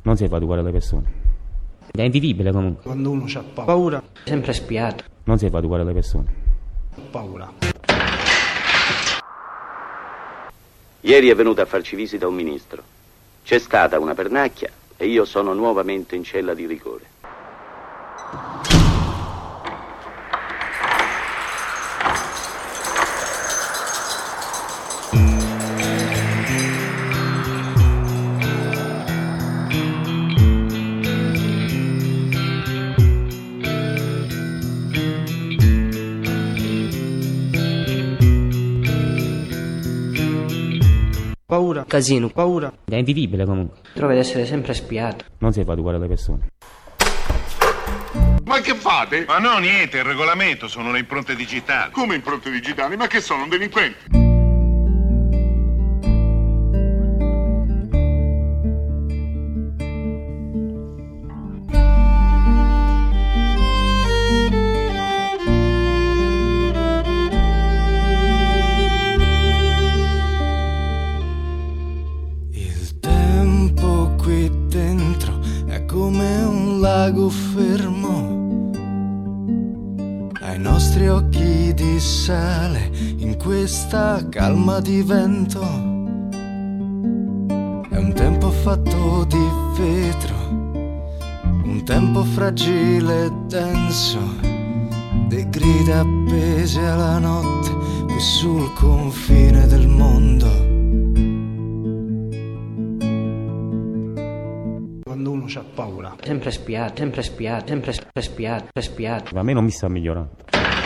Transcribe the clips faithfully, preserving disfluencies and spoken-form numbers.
Non si fa educare le persone. È invivibile comunque. Quando uno ha paura, sempre spiato. Non si fa educare le persone. ha paura. Ieri è venuto a farci visita un ministro. C'è stata una pernacchia e io sono nuovamente in cella di rigore. Paura, Casino. paura. È invivibile comunque. Trovo di essere sempre spiato. Non si fa educare le persone. Ma che fate? Ma no, niente, il regolamento, sono le impronte digitali. Come impronte digitali? Ma che sono, un delinquente? Il tempo qui dentro è come un lago fermo. Ai nostri occhi di sale in questa calma di vento. È un tempo fatto di vetro, un tempo fragile e denso, dei grida appese alla notte qui sul confine del mondo. Quando uno ha paura. Sempre spiato, sempre spiato, sempre sp- spiato, sempre spiato. Ma a me non mi sta migliorando.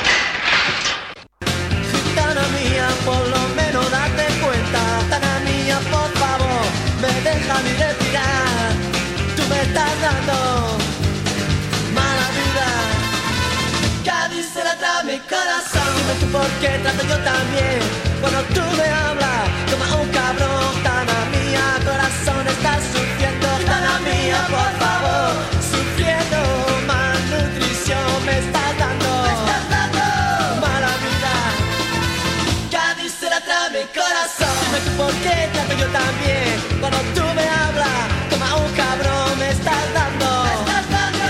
Tana mía, por lo menos date cuenta. Tana mía, por favor, me deja mi respirar. Tú me estás dando mala vida. Cádiz se la trae mi corazón. Dime tú por qué trato yo también. Cuando tú me hablas como a un cabrón. Tana mía, corazón, estás sufriendo. Tana mía, por favor, sufriendo. Malnutrición me estás dando. Me estás dando mala vida. Cádiz se la trae mi corazón. Dime tú por qué trato yo también. Cuando tú me hablas como a un cabrón me estás dando. Me estás dando.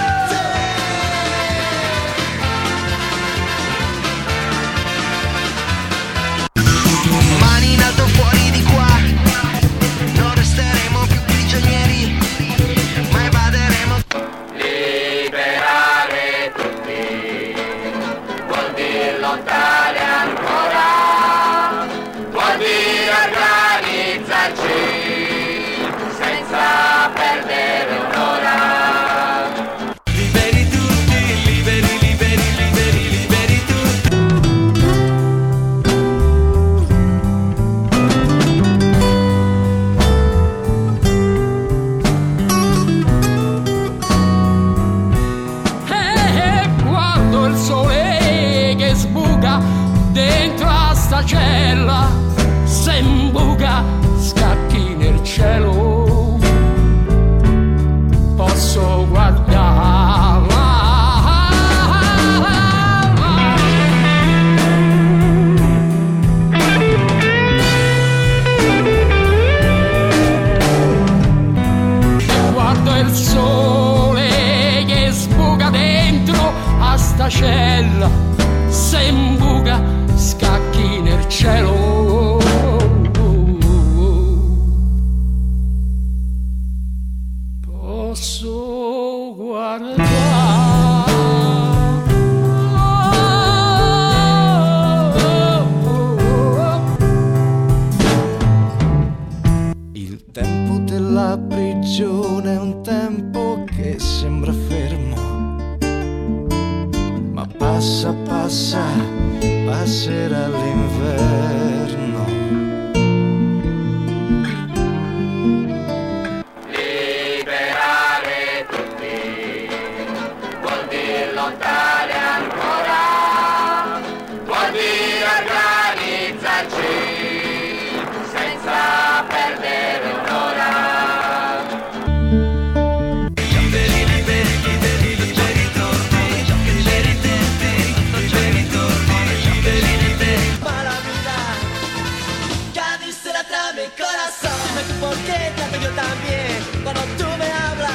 Mani in alto fuori di qua, non resteremo più prigionieri, ma evaderemo. Liberare tutti vuol dire lottare ancora, vuol dire organizzarci senza perdere un'ora. Liberi tutti, liberi, liberi, liberi, liberi tutti. E guardo il sole che sbuca dentro a sta cella, se imbuca scacchi nel cielo, posso guardarla. Guardo il sole che sbuca dentro a sta cella, se imbuca scacchi nel cielo. Posso guardare. Il tempo della prigione è un tempo che sembra fermo, ma passa, passa, passerà l'inverno. Liberare tutti vuol dire lottare ancora, vuol dire organizzarci senza perdere un'ora. Liberi, liberi, liberi, liberi tutti. Liberi tutti, liberi tutti, liberi, liberi. Mala vida. Cádiz se la trae mi corazón. Dime tú por qué trato yo también. Cuando tú me hablas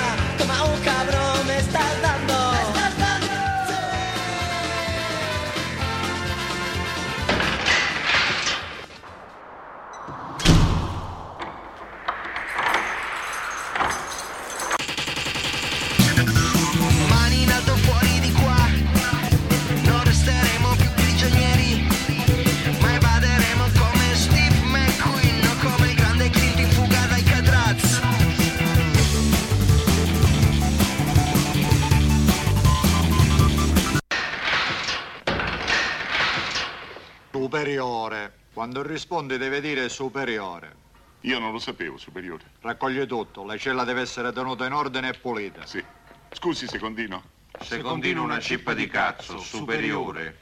Quando risponde deve dire superiore. Io non lo sapevo, superiore. Raccoglie tutto, la cella deve essere tenuta in ordine e pulita. Sì. Scusi, secondino. Secondino una cippa di cazzo, superiore.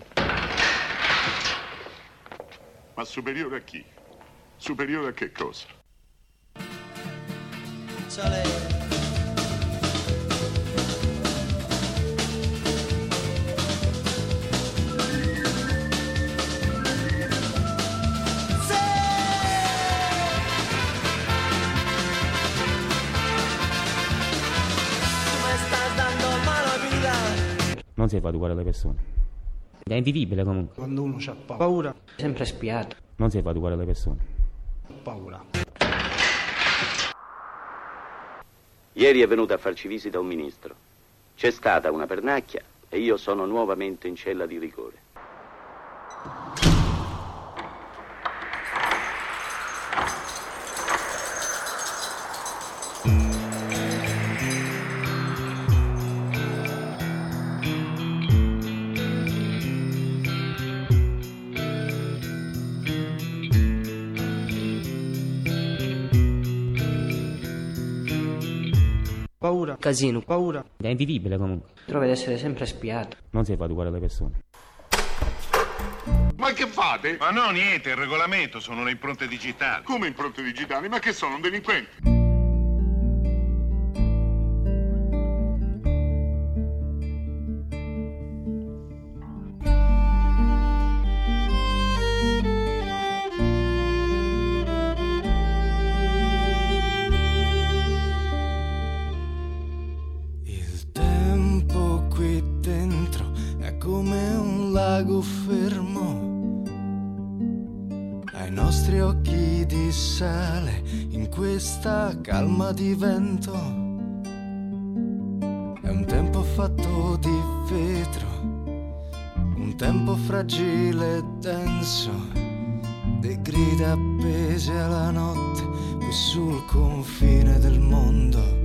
Ma superiore a chi? Superiore a che cosa? Sole. Non si fa educare le persone. È invivibile comunque. Quando uno ha paura, Sempre spiato. Non si fa educare le persone. ha paura. Ieri è venuto a farci visita un ministro. C'è stata una pernacchia e io sono nuovamente in cella di rigore. Paura, Casino. paura. È invivibile comunque. Trovo di essere sempre spiato. Non si fa educare le persone. Ma che fate? Ma no, niente, il regolamento, sono le impronte digitali. Come impronte digitali? Ma che sono, un delinquente? Lago fermo ai nostri occhi di sale in questa calma di vento. È un tempo fatto di vetro, un tempo fragile e denso, de grida appese alla notte qui sul confine del mondo.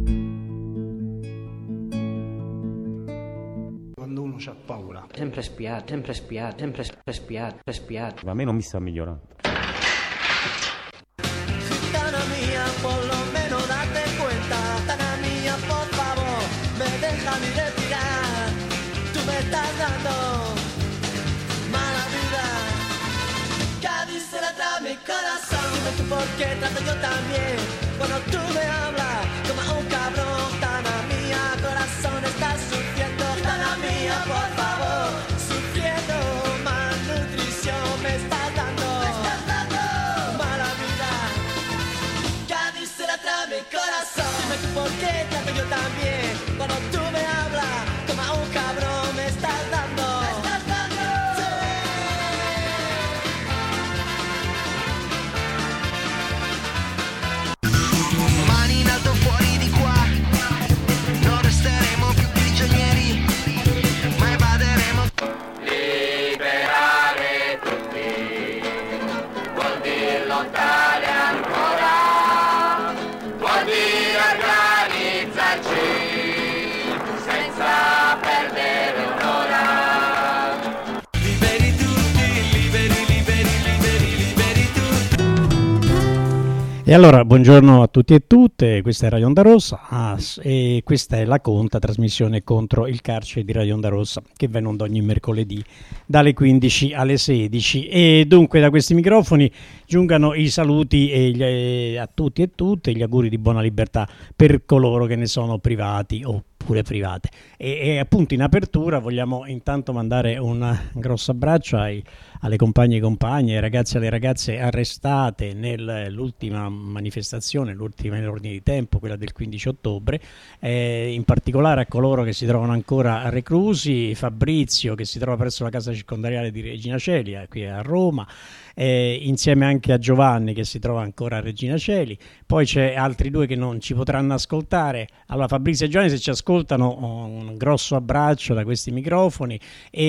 Uno c'ha paura. Sempre spiato, sempre spiato, sempre spiato, sempre spiato. Ma a me non mi sta migliorando. Tana mía, por lo menos date cuenta. Tana mía, por favor, me deja mi respirar. Tú me estás dando mala vida. Cádiz se la trae mi corazón. Dime tú por qué trato yo también. Cuando tú me hablas como a un cabrón. Tana mía, corazón, estás sufriendo. Tana mía, por favor, sufriendo malnutrición. Me estás dando, me estás dando mala vida. Cádiz se la trae mi corazón. Dime tú por qué trato yo también. Cuando tú me hablas como a un cabrón. Me estás dando, me estás dando, sí. Mani in alto fuori di qua, non resteremo più prigionieri, ma evaderemo. Liberare tutti vuol dire lottare ancora, vuol dire organizzarci senza perdere un'ora. Liberi tutti, liberi, liberi, liberi, liberi tutti. E allora, buongiorno a tutti e tutte, questa è Radio Onda Rossa ah, e questa è la conta trasmissione contro il carcere di Radio Onda Rossa che va in onda ogni mercoledì dalle quindici alle sedici. E dunque da questi microfoni giungano i saluti e gli, eh, a tutti e tutte, gli auguri di buona libertà per coloro che ne sono privati o pure private. E, e appunto in apertura vogliamo intanto mandare un grosso abbraccio ai, alle compagne e compagni, ai ragazzi e alle ragazze arrestate nell'ultima manifestazione, l'ultima in ordine di tempo, quella del quindici ottobre, eh, in particolare a coloro che si trovano ancora reclusi, Fabrizio che si trova presso la casa circondariale di Regina Coeli qui a Roma, eh, insieme anche a Giovanni che si trova ancora a Regina Coeli. Poi c'è altri due che non ci potranno ascoltare. Allora Fabrizio e Giovanni, se ci ascoltano ascoltano un grosso abbraccio da questi microfoni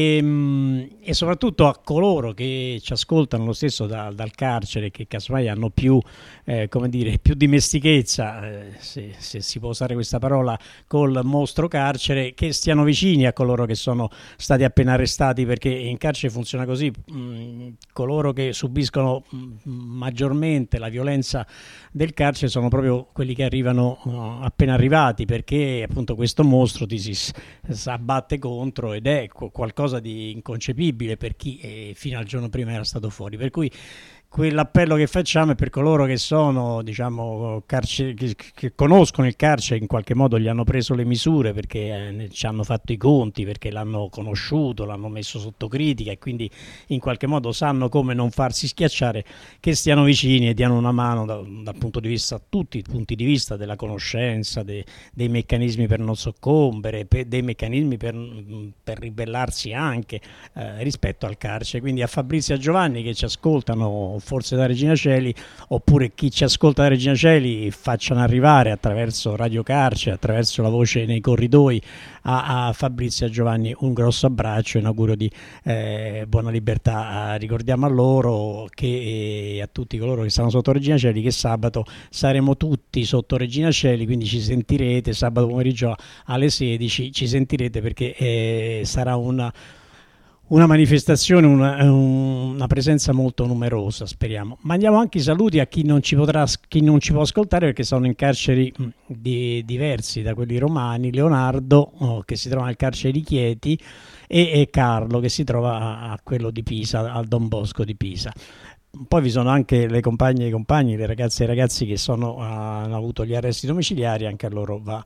e, e soprattutto a coloro che ci ascoltano lo stesso da, dal carcere, che casomai hanno più, eh, come dire, più dimestichezza, eh, se, se si può usare questa parola, col mostro carcere, che stiano vicini a coloro che sono stati appena arrestati, perché in carcere funziona così: mh, coloro che subiscono mh, maggiormente la violenza del carcere sono proprio quelli che arrivano uh, appena arrivati, perché appunto questo mostro ti si s- abbatte contro ed è co- qualcosa di inconcepibile per chi eh, fino al giorno prima era stato fuori. Per cui quell'appello che facciamo è per coloro che sono, diciamo, carcer- che, che conoscono il carcere, in qualche modo gli hanno preso le misure perché eh, ci hanno fatto i conti, perché l'hanno conosciuto, l'hanno messo sotto critica e quindi in qualche modo sanno come non farsi schiacciare, che stiano vicini e diano una mano da, dal punto di vista, tutti i punti di vista della conoscenza, de, dei meccanismi per non soccombere, per, dei meccanismi per, per ribellarsi anche eh, rispetto al carcere. Quindi a Fabrizio e a Giovanni che ci ascoltano forse da Regina Coeli, oppure chi ci ascolta da Regina Coeli, facciano arrivare attraverso Radio Carcere, attraverso la voce nei corridoi, a, a Fabrizio e a Giovanni un grosso abbraccio e un augurio di eh, buona libertà. Ricordiamo a loro che eh, a tutti coloro che stanno sotto Regina Coeli che sabato saremo tutti sotto Regina Coeli, quindi ci sentirete sabato pomeriggio alle sedici, ci sentirete perché eh, sarà una Una manifestazione, una, una presenza molto numerosa, speriamo. Mandiamo anche i saluti a chi non ci potrà, chi non ci può ascoltare, perché sono in carceri di, diversi da quelli romani: Leonardo, oh, che si trova nel carcere di Chieti, e, e Carlo, che si trova a, a quello di Pisa, al Don Bosco di Pisa. Poi vi sono anche le compagne e i compagni, le ragazze e i ragazzi che sono, hanno avuto gli arresti domiciliari, anche a loro va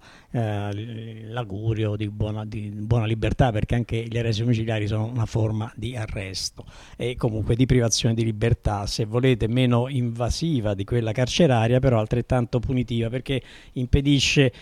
eh, l'augurio di buona, di buona libertà, perché anche gli arresti domiciliari sono una forma di arresto e comunque di privazione di libertà, se volete meno invasiva di quella carceraria, però altrettanto punitiva, perché impedisce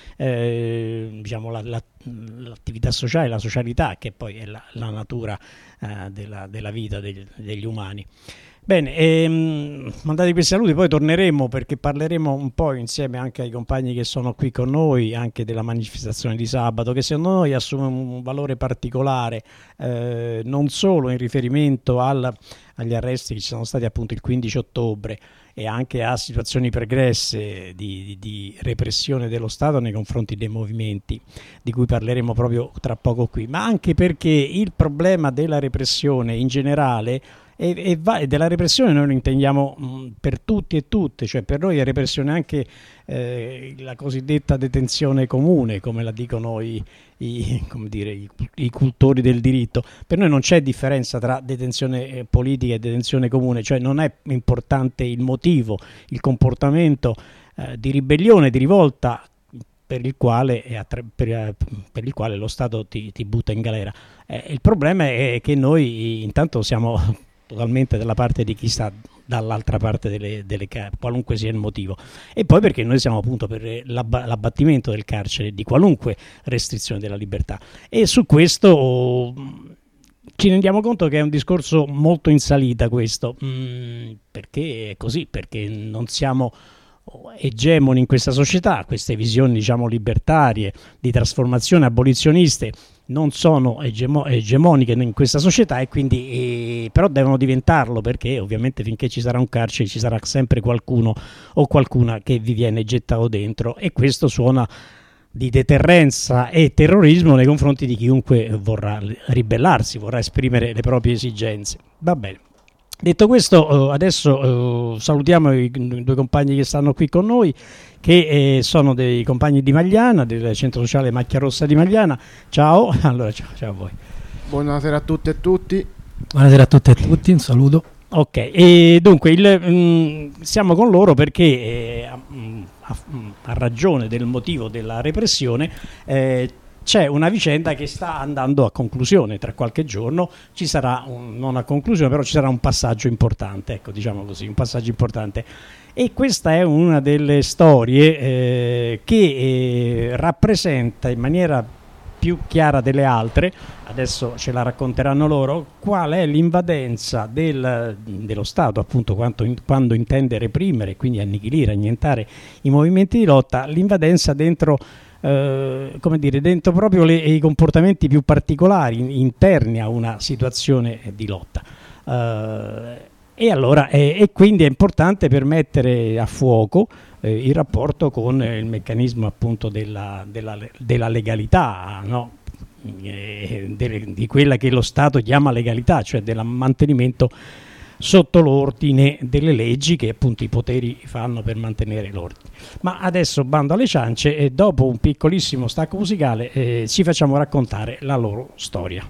eh, diciamo, la, la, l'attività sociale, la socialità, che poi è la, la natura eh, della, della vita degli, degli umani. Bene, ehm, mandate questi saluti, poi torneremo perché parleremo un po' insieme anche ai compagni che sono qui con noi, anche della manifestazione di sabato, che secondo noi assume un valore particolare, eh, non solo in riferimento al, agli arresti che ci sono stati appunto il quindici ottobre e anche a situazioni pregresse di, di, di repressione dello Stato nei confronti dei movimenti, di cui parleremo proprio tra poco qui, ma anche perché il problema della repressione in generale E, e, va, e della repressione noi lo intendiamo mh, per tutti e tutte, cioè per noi è repressione anche eh, la cosiddetta detenzione comune, come la dicono i, i, come dire, i, i cultori del diritto. Per noi non c'è differenza tra detenzione eh, politica e detenzione comune, cioè non è importante il motivo, il comportamento eh, di ribellione, di rivolta per il quale, per, per il quale lo Stato ti, ti butta in galera. Eh, il problema è che noi intanto siamo totalmente dalla parte di chi sta dall'altra parte delle, delle car- qualunque sia il motivo, e poi perché noi siamo appunto per l'ab- l'abbattimento del carcere, di qualunque restrizione della libertà, e su questo oh, ci rendiamo conto che è un discorso molto in salita questo, mm, perché è così, perché non siamo egemoni in questa società, queste visioni diciamo libertarie di trasformazione, abolizioniste non sono egemo- egemoniche in questa società, e quindi eh, però devono diventarlo, perché ovviamente finché ci sarà un carcere ci sarà sempre qualcuno o qualcuna che vi viene gettato dentro, e questo suona di deterrenza e terrorismo nei confronti di chiunque vorrà ribellarsi, vorrà esprimere le proprie esigenze. Va bene. Detto questo, adesso salutiamo i due compagni che stanno qui con noi, che sono dei compagni di Magliana, del centro sociale Macchia Rossa di Magliana. Ciao, allora ciao, ciao a voi. Buonasera a tutte e tutti. Buonasera a tutte e tutti, un saluto. Ok, e dunque il, mh, siamo con loro perché eh, a, a, a ragione del motivo della repressione eh, c'è una vicenda che sta andando a conclusione. Tra qualche giorno ci sarà, un, non a conclusione, però ci sarà un passaggio importante, ecco, diciamo così, un passaggio importante. E questa è una delle storie eh, che eh, rappresenta in maniera più chiara delle altre, adesso ce la racconteranno loro, qual è l'invadenza del, dello Stato, appunto, quando, quando intende reprimere, quindi annichilire, annientare i movimenti di lotta, l'invadenza dentro eh, come dire, dentro proprio le, i comportamenti più particolari interni a una situazione di lotta. Eh, e allora e, e quindi è importante per mettere a fuoco eh, il rapporto con il meccanismo appunto della, della, della legalità, no? eh, de, di quella che lo Stato chiama legalità, cioè del mantenimento sotto l'ordine delle leggi che appunto i poteri fanno per mantenere l'ordine. Ma adesso bando alle ciance e dopo un piccolissimo stacco musicale eh, ci facciamo raccontare la loro storia.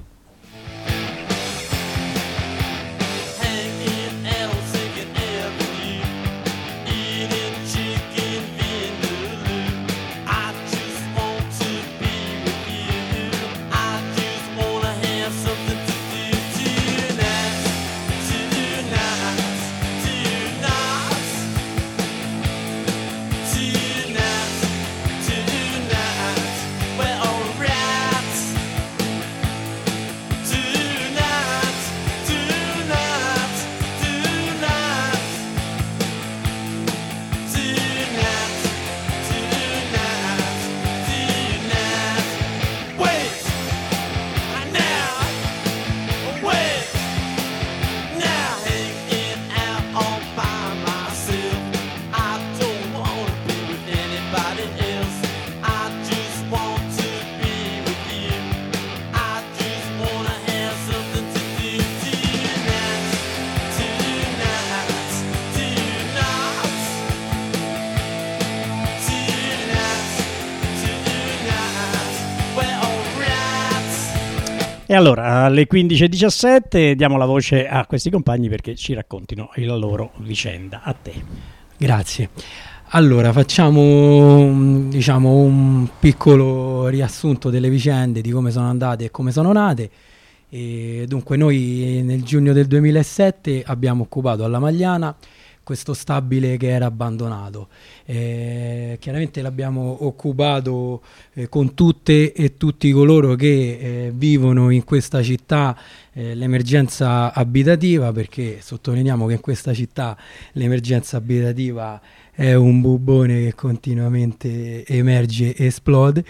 E allora alle quindici e diciassette diamo la voce a questi compagni perché ci raccontino la loro vicenda. A te. Grazie. Allora facciamo diciamo un piccolo riassunto delle vicende, di come sono andate e come sono nate. E dunque noi nel giugno del duemilasette abbiamo occupato alla Magliana questo stabile che era abbandonato. Eh, chiaramente l'abbiamo occupato eh, con tutte e tutti coloro che eh, vivono in questa città eh, l'emergenza abitativa, perché sottolineiamo che in questa città l'emergenza abitativa è un bubbone che continuamente emerge e esplode.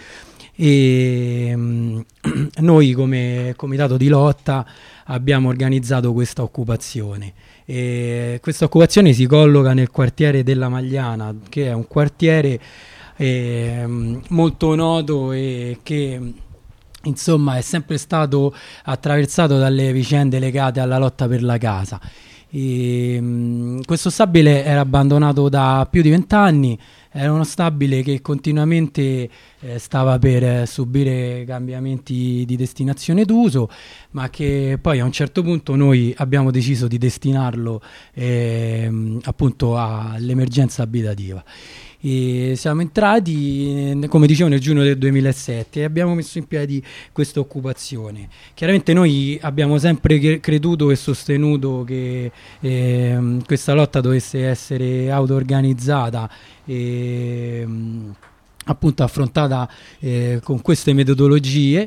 E mh, noi come comitato di lotta abbiamo organizzato questa occupazione. E questa occupazione si colloca nel quartiere della Magliana, che è un quartiere eh, molto noto e che insomma è sempre stato attraversato dalle vicende legate alla lotta per la casa. E, mh, questo stabile era abbandonato da più di vent'anni. Era uno stabile che continuamente eh, stava per eh, subire cambiamenti di destinazione d'uso, ma che poi a un certo punto noi abbiamo deciso di destinarlo eh, appunto all'emergenza abitativa. E siamo entrati, come dicevo, nel giugno del duemilasette e abbiamo messo in piedi questa occupazione. Chiaramente noi abbiamo sempre creduto e sostenuto che eh, questa lotta dovesse essere auto-organizzata e appunto affrontata eh, con queste metodologie,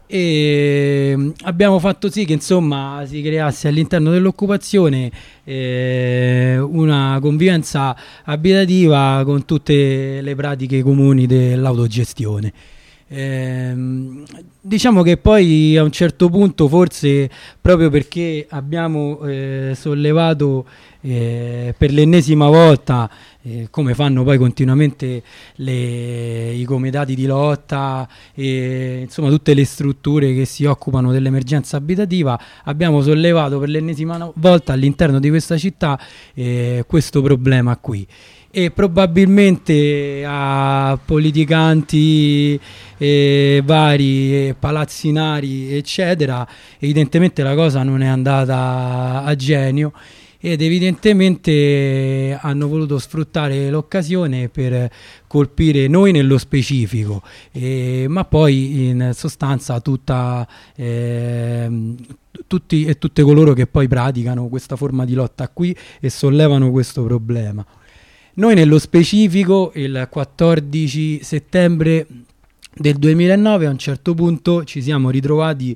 e abbiamo fatto sì che insomma si creasse all'interno dell'occupazione eh, una convivenza abitativa con tutte le pratiche comuni dell'autogestione. Eh, diciamo che poi a un certo punto, forse proprio perché abbiamo eh, sollevato eh, per l'ennesima volta, eh, come fanno poi continuamente le, i comitati di lotta e insomma tutte le strutture che si occupano dell'emergenza abitativa, abbiamo sollevato per l'ennesima volta all'interno di questa città eh, questo problema qui. E probabilmente a politicanti eh, vari, eh, palazzinari eccetera, evidentemente la cosa non è andata a genio ed evidentemente hanno voluto sfruttare l'occasione per colpire noi nello specifico, eh, ma poi in sostanza tutta eh, tutti e tutte coloro che poi praticano questa forma di lotta qui e sollevano questo problema. Noi nello specifico il quattordici settembre del duemilanove a un certo punto ci siamo ritrovati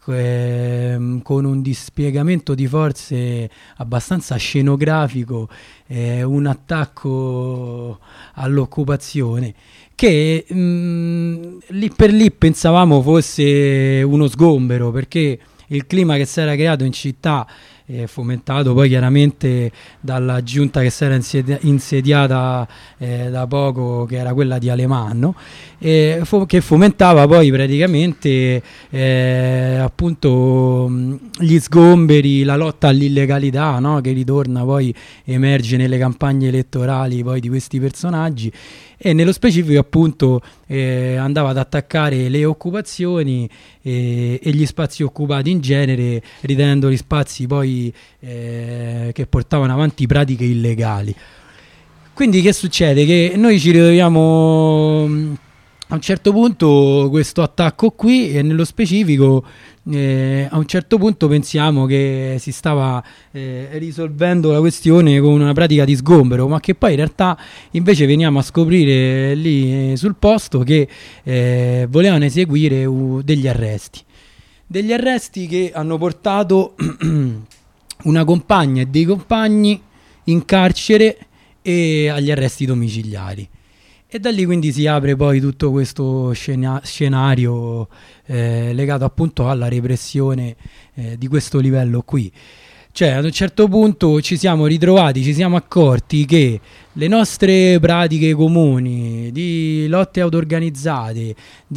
ehm, con un dispiegamento di forze abbastanza scenografico, eh, un attacco all'occupazione che mh, lì per lì pensavamo fosse uno sgombero, perché il clima che si era creato in città, eh, fomentato poi chiaramente dalla giunta che si era insedia- insediata eh, da poco, che era quella di Alemanno, eh, fo- che fomentava poi praticamente eh, appunto mh, gli sgomberi, la lotta all'illegalità, no? Che ritorna poi, emerge nelle campagne elettorali poi di questi personaggi, e nello specifico appunto eh, andava ad attaccare le occupazioni eh, e gli spazi occupati in genere, ritenendoli spazi poi eh, che portavano avanti pratiche illegali. Quindi che succede? Che noi ci ritroviamo a un certo punto questo attacco qui, e nello specifico eh, a un certo punto pensiamo che si stava eh, risolvendo la questione con una pratica di sgombero, ma che poi in realtà invece veniamo a scoprire lì eh, sul posto che eh, volevano eseguire uh, degli arresti. Degli arresti che hanno portato una compagna e dei compagni in carcere e agli arresti domiciliari. E da lì quindi si apre poi tutto questo scena- scenario eh, legato appunto alla repressione eh, di questo livello qui. Cioè ad un certo punto ci siamo ritrovati, ci siamo accorti che le nostre pratiche comuni di lotte auto-organizzate,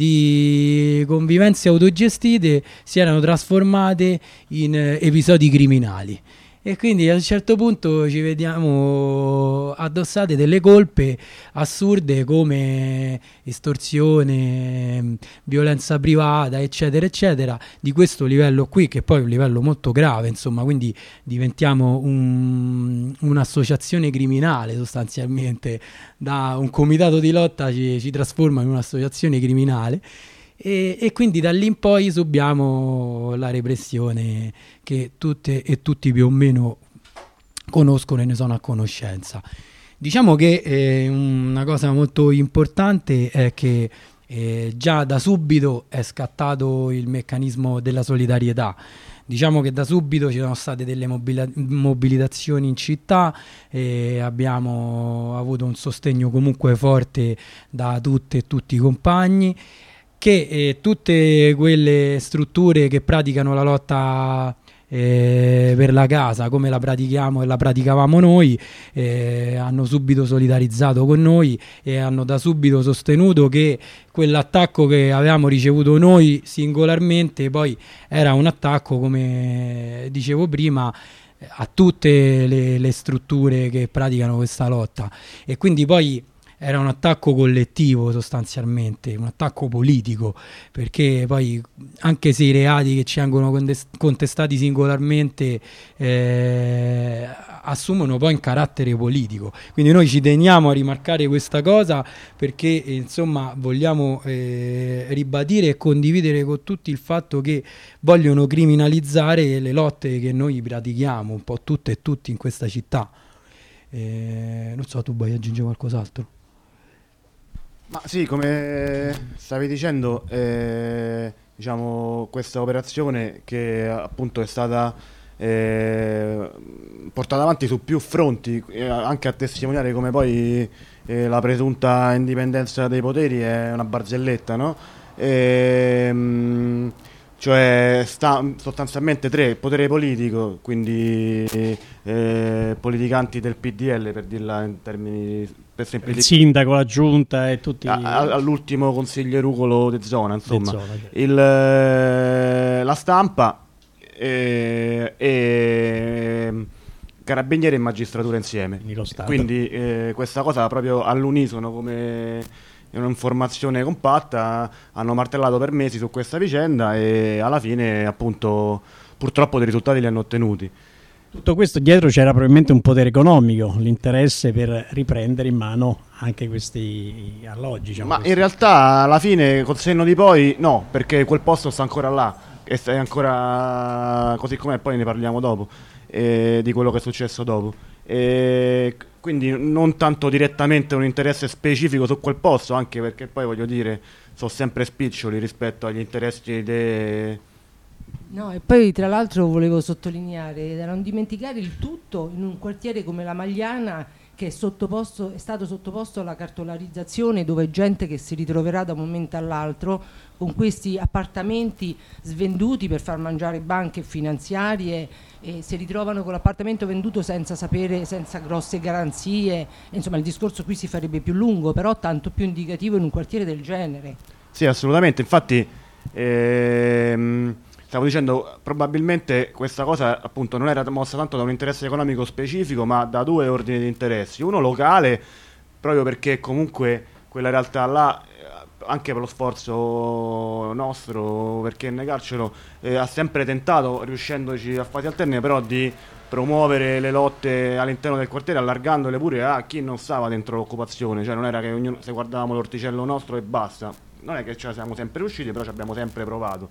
di convivenze autogestite si erano trasformate in eh, episodi criminali. E quindi a un certo punto ci vediamo addossate delle colpe assurde come estorsione, violenza privata, eccetera eccetera, di questo livello qui, che poi è un livello molto grave, insomma, quindi diventiamo un, un'associazione criminale sostanzialmente. Da un comitato di lotta ci, ci trasforma in un'associazione criminale. E, e quindi da lì in poi subiamo la repressione che tutte e tutti più o meno conoscono e ne sono a conoscenza. Diciamo che eh, una cosa molto importante è che eh, già da subito è scattato il meccanismo della solidarietà. Diciamo che da subito ci sono state delle mobili- mobilitazioni in città, e abbiamo avuto un sostegno comunque forte da tutte e tutti i compagni, che eh, tutte quelle strutture che praticano la lotta eh, per la casa, come la pratichiamo e la praticavamo noi, eh, hanno subito solidarizzato con noi e hanno da subito sostenuto che quell'attacco che avevamo ricevuto noi singolarmente poi era un attacco, come dicevo prima, a tutte le, le strutture che praticano questa lotta. E quindi poi era un attacco collettivo sostanzialmente, un attacco politico, perché poi anche se i reati che ci vengono contestati singolarmente eh, assumono poi un carattere politico. Quindi noi ci teniamo a rimarcare questa cosa, perché insomma vogliamo eh, ribadire e condividere con tutti il fatto che vogliono criminalizzare le lotte che noi pratichiamo, un po' tutte e tutti in questa città. Eh, non so, tu vuoi aggiungere qualcos'altro? Ma sì, come stavi dicendo, eh, diciamo, questa operazione che appunto è stata eh, portata avanti su più fronti, eh, anche a testimoniare come poi eh, la presunta indipendenza dei poteri è una barzelletta, no? E, mh, cioè sta sostanzialmente tre: potere politico, quindi eh, politicanti del P D L, per dirla in termini per semplici, il sindaco, la giunta e tutti a, a, all'ultimo consiglierucolo di zona, insomma, zona, certo. il, la stampa e, e carabinieri e magistratura insieme, quindi eh, questa cosa proprio all'unisono, come un'informazione compatta, hanno martellato per mesi su questa vicenda e alla fine appunto purtroppo dei risultati li hanno ottenuti. Tutto questo dietro c'era probabilmente un potere economico, l'interesse per riprendere in mano anche questi alloggi, diciamo. Ma questi. In realtà alla fine col senno di poi no, perché quel posto sta ancora là e è ancora così com'è, poi ne parliamo dopo eh, di quello che è successo dopo. E quindi non tanto direttamente un interesse specifico su quel posto, anche perché poi voglio dire sono sempre spiccioli rispetto agli interessi de, No, e poi tra l'altro volevo sottolineare, da non dimenticare il tutto in un quartiere come la Magliana, che è, sottoposto, è stato sottoposto alla cartolarizzazione, dove gente che si ritroverà da un momento all'altro con questi appartamenti svenduti per far mangiare banche finanziarie, e si ritrovano con l'appartamento venduto senza sapere, senza grosse garanzie. Insomma, il discorso qui si farebbe più lungo, però tanto più indicativo in un quartiere del genere. Sì, assolutamente, infatti ehm, stavo dicendo, probabilmente questa cosa appunto non era mossa tanto da un interesse economico specifico, ma da due ordini di interessi. Uno locale, proprio perché comunque quella realtà là, anche per lo sforzo nostro, perché negarcelo, eh, ha sempre tentato, riuscendoci a fasi alterne, però di promuovere le lotte all'interno del quartiere, allargandole pure a chi non stava dentro l'occupazione. Cioè non era che ognuno, se guardavamo l'orticello nostro e basta, non è che ce la siamo sempre riusciti, però ci abbiamo sempre provato.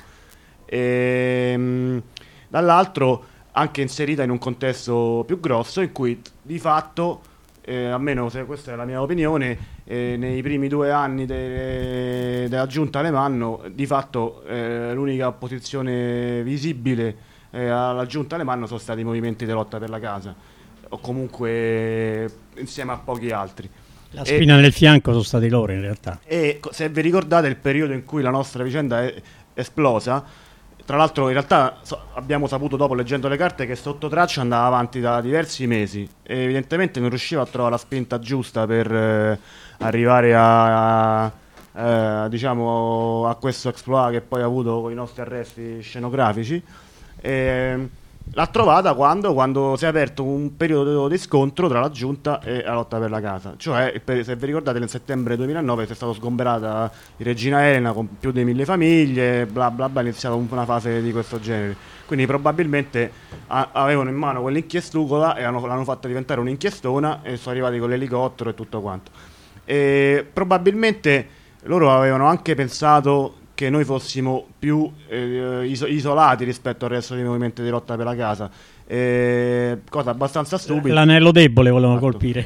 E, mh, dall'altro anche inserita in un contesto più grosso in cui di fatto, eh, almeno se questa è la mia opinione, eh, nei primi due anni de- della giunta Alemanno di fatto eh, l'unica opposizione visibile eh, alla giunta Alemanno sono stati i movimenti di lotta per la casa, o comunque insieme a pochi altri. La spina e, nel fianco sono stati loro in realtà. E se vi ricordate il periodo in cui la nostra vicenda è esplosa, tra l'altro in realtà so, abbiamo saputo dopo, leggendo le carte, che sotto traccia andava avanti da diversi mesi e evidentemente non riusciva a trovare la spinta giusta per eh, arrivare a, a eh, diciamo a questo exploit che poi ha avuto con i nostri arresti scenografici. E, l'ha trovata quando, quando si è aperto un periodo di scontro tra la giunta e la lotta per la casa, cioè per, se vi ricordate nel settembre duemilanove è stata sgomberata di Regina Elena con più di mille famiglie, bla bla bla, è iniziata una fase di questo genere, quindi probabilmente a, avevano in mano quell'inchiestucola e hanno, l'hanno fatta diventare un'inchiestona e sono arrivati con l'elicottero e tutto quanto, e probabilmente loro avevano anche pensato che noi fossimo più eh, iso- isolati rispetto al resto dei movimenti di lotta per la casa, eh, cosa abbastanza stupida. L'anello debole volevano esatto. colpire.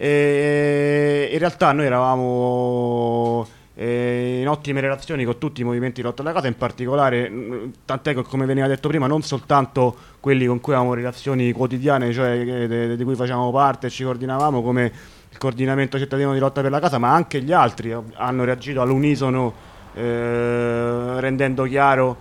E in realtà noi eravamo eh, in ottime relazioni con tutti i movimenti di lotta per la casa, in particolare, tant'è che, come veniva detto prima, non soltanto quelli con cui avevamo relazioni quotidiane, cioè de- di cui facevamo parte e ci coordinavamo, come il coordinamento cittadino di lotta per la casa, ma anche gli altri hanno reagito all'unisono, Eh, rendendo chiaro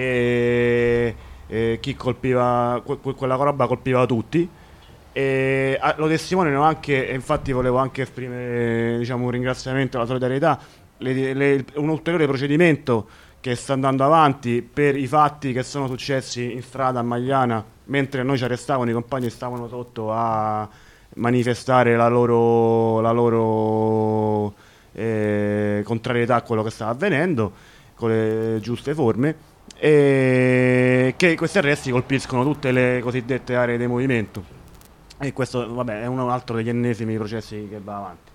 che eh, chi colpiva que- quella roba colpiva tutti, e ah, lo testimoniano anche, e infatti volevo anche esprimere diciamo un ringraziamento alla solidarietà, le, le, un ulteriore procedimento che sta andando avanti per i fatti che sono successi in strada a Magliana mentre noi ci arrestavano, i compagni stavano sotto a manifestare la loro la loro Eh, contrarietà a quello che stava avvenendo con le giuste forme, e che questi arresti colpiscono tutte le cosiddette aree di movimento, e questo vabbè è un altro degli ennesimi processi che va avanti.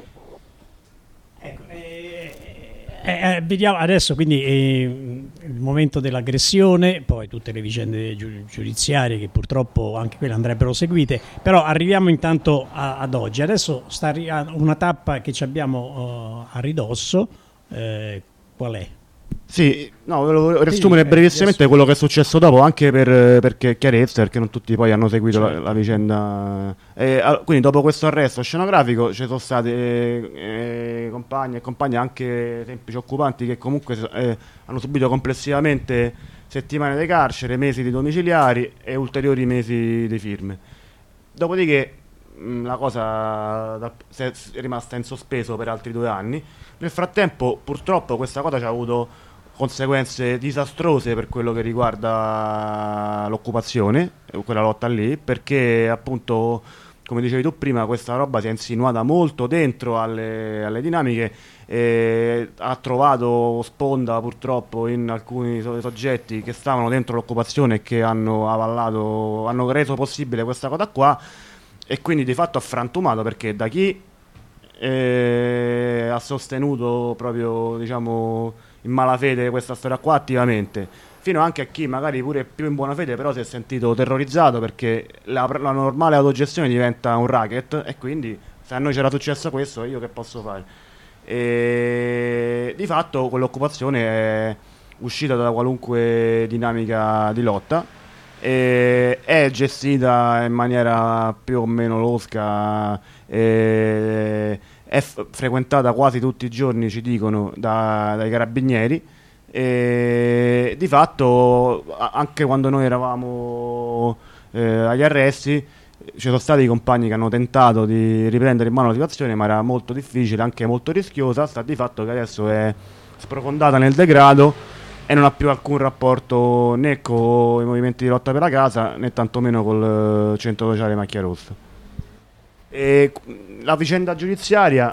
Ecco, eh, eh, vediamo adesso quindi eh, il momento dell'aggressione, poi tutte le vicende giu- giudiziarie che purtroppo anche quelle andrebbero seguite, però arriviamo intanto a, ad oggi. Adesso sta arri- una tappa che ci abbiamo uh, a ridosso, eh, qual è? Sì, no, volevo riassumere brevissimamente quello che è successo dopo, anche per perché chiarezza, perché non tutti poi hanno seguito certo. la, la vicenda. E, quindi dopo questo arresto scenografico ci sono stati eh, eh, compagni e compagne, anche semplici occupanti, che comunque eh, hanno subito complessivamente settimane di carcere, mesi di domiciliari e ulteriori mesi di firme. Dopodiché mh, la cosa da, è rimasta in sospeso per altri due anni. Nel frattempo purtroppo questa cosa ci ha avuto conseguenze disastrose per quello che riguarda l'occupazione, quella lotta lì, perché appunto, come dicevi tu prima, questa roba si è insinuata molto dentro alle, alle dinamiche, e ha trovato sponda purtroppo in alcuni soggetti che stavano dentro l'occupazione e che hanno avallato, hanno reso possibile questa cosa qua, e quindi di fatto ha frantumato, perché da chi eh, ha sostenuto proprio diciamo in malafede questa storia qua attivamente, fino anche a chi magari pure più in buona fede però si è sentito terrorizzato, perché la, la normale autogestione diventa un racket, e quindi se a noi c'era successo questo, io che posso fare? E di fatto quell'occupazione è uscita da qualunque dinamica di lotta, e è gestita in maniera più o meno losca, e è f- frequentata quasi tutti i giorni, ci dicono, da, dai carabinieri, e di fatto anche quando noi eravamo eh, agli arresti ci sono stati compagni che hanno tentato di riprendere in mano la situazione, ma era molto difficile, anche molto rischiosa. Sta di fatto che adesso è sprofondata nel degrado e non ha più alcun rapporto né con i movimenti di lotta per la casa né tantomeno col centro sociale Macchia Rossa. E la vicenda giudiziaria.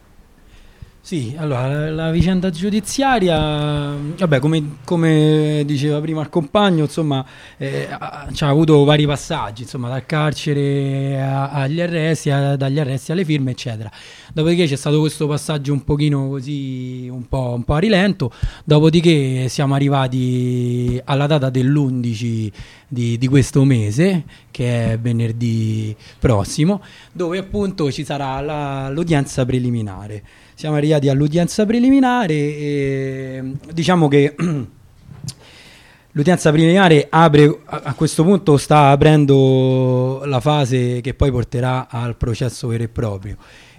Sì, allora la, la vicenda giudiziaria, vabbè, come, come diceva prima il compagno, insomma, eh, ha, ha avuto vari passaggi, insomma, dal carcere a, agli arresti, a, dagli arresti alle firme, eccetera. Dopodiché c'è stato questo passaggio un pochino così, un po', un po' a rilento, dopodiché siamo arrivati alla data dell'undici di, di questo mese, che è venerdì prossimo, dove appunto ci sarà la, l'udienza preliminare. Siamo arrivati all'udienza preliminare e diciamo che l'udienza preliminare apre, a questo punto sta aprendo la fase che poi porterà al processo vero e proprio.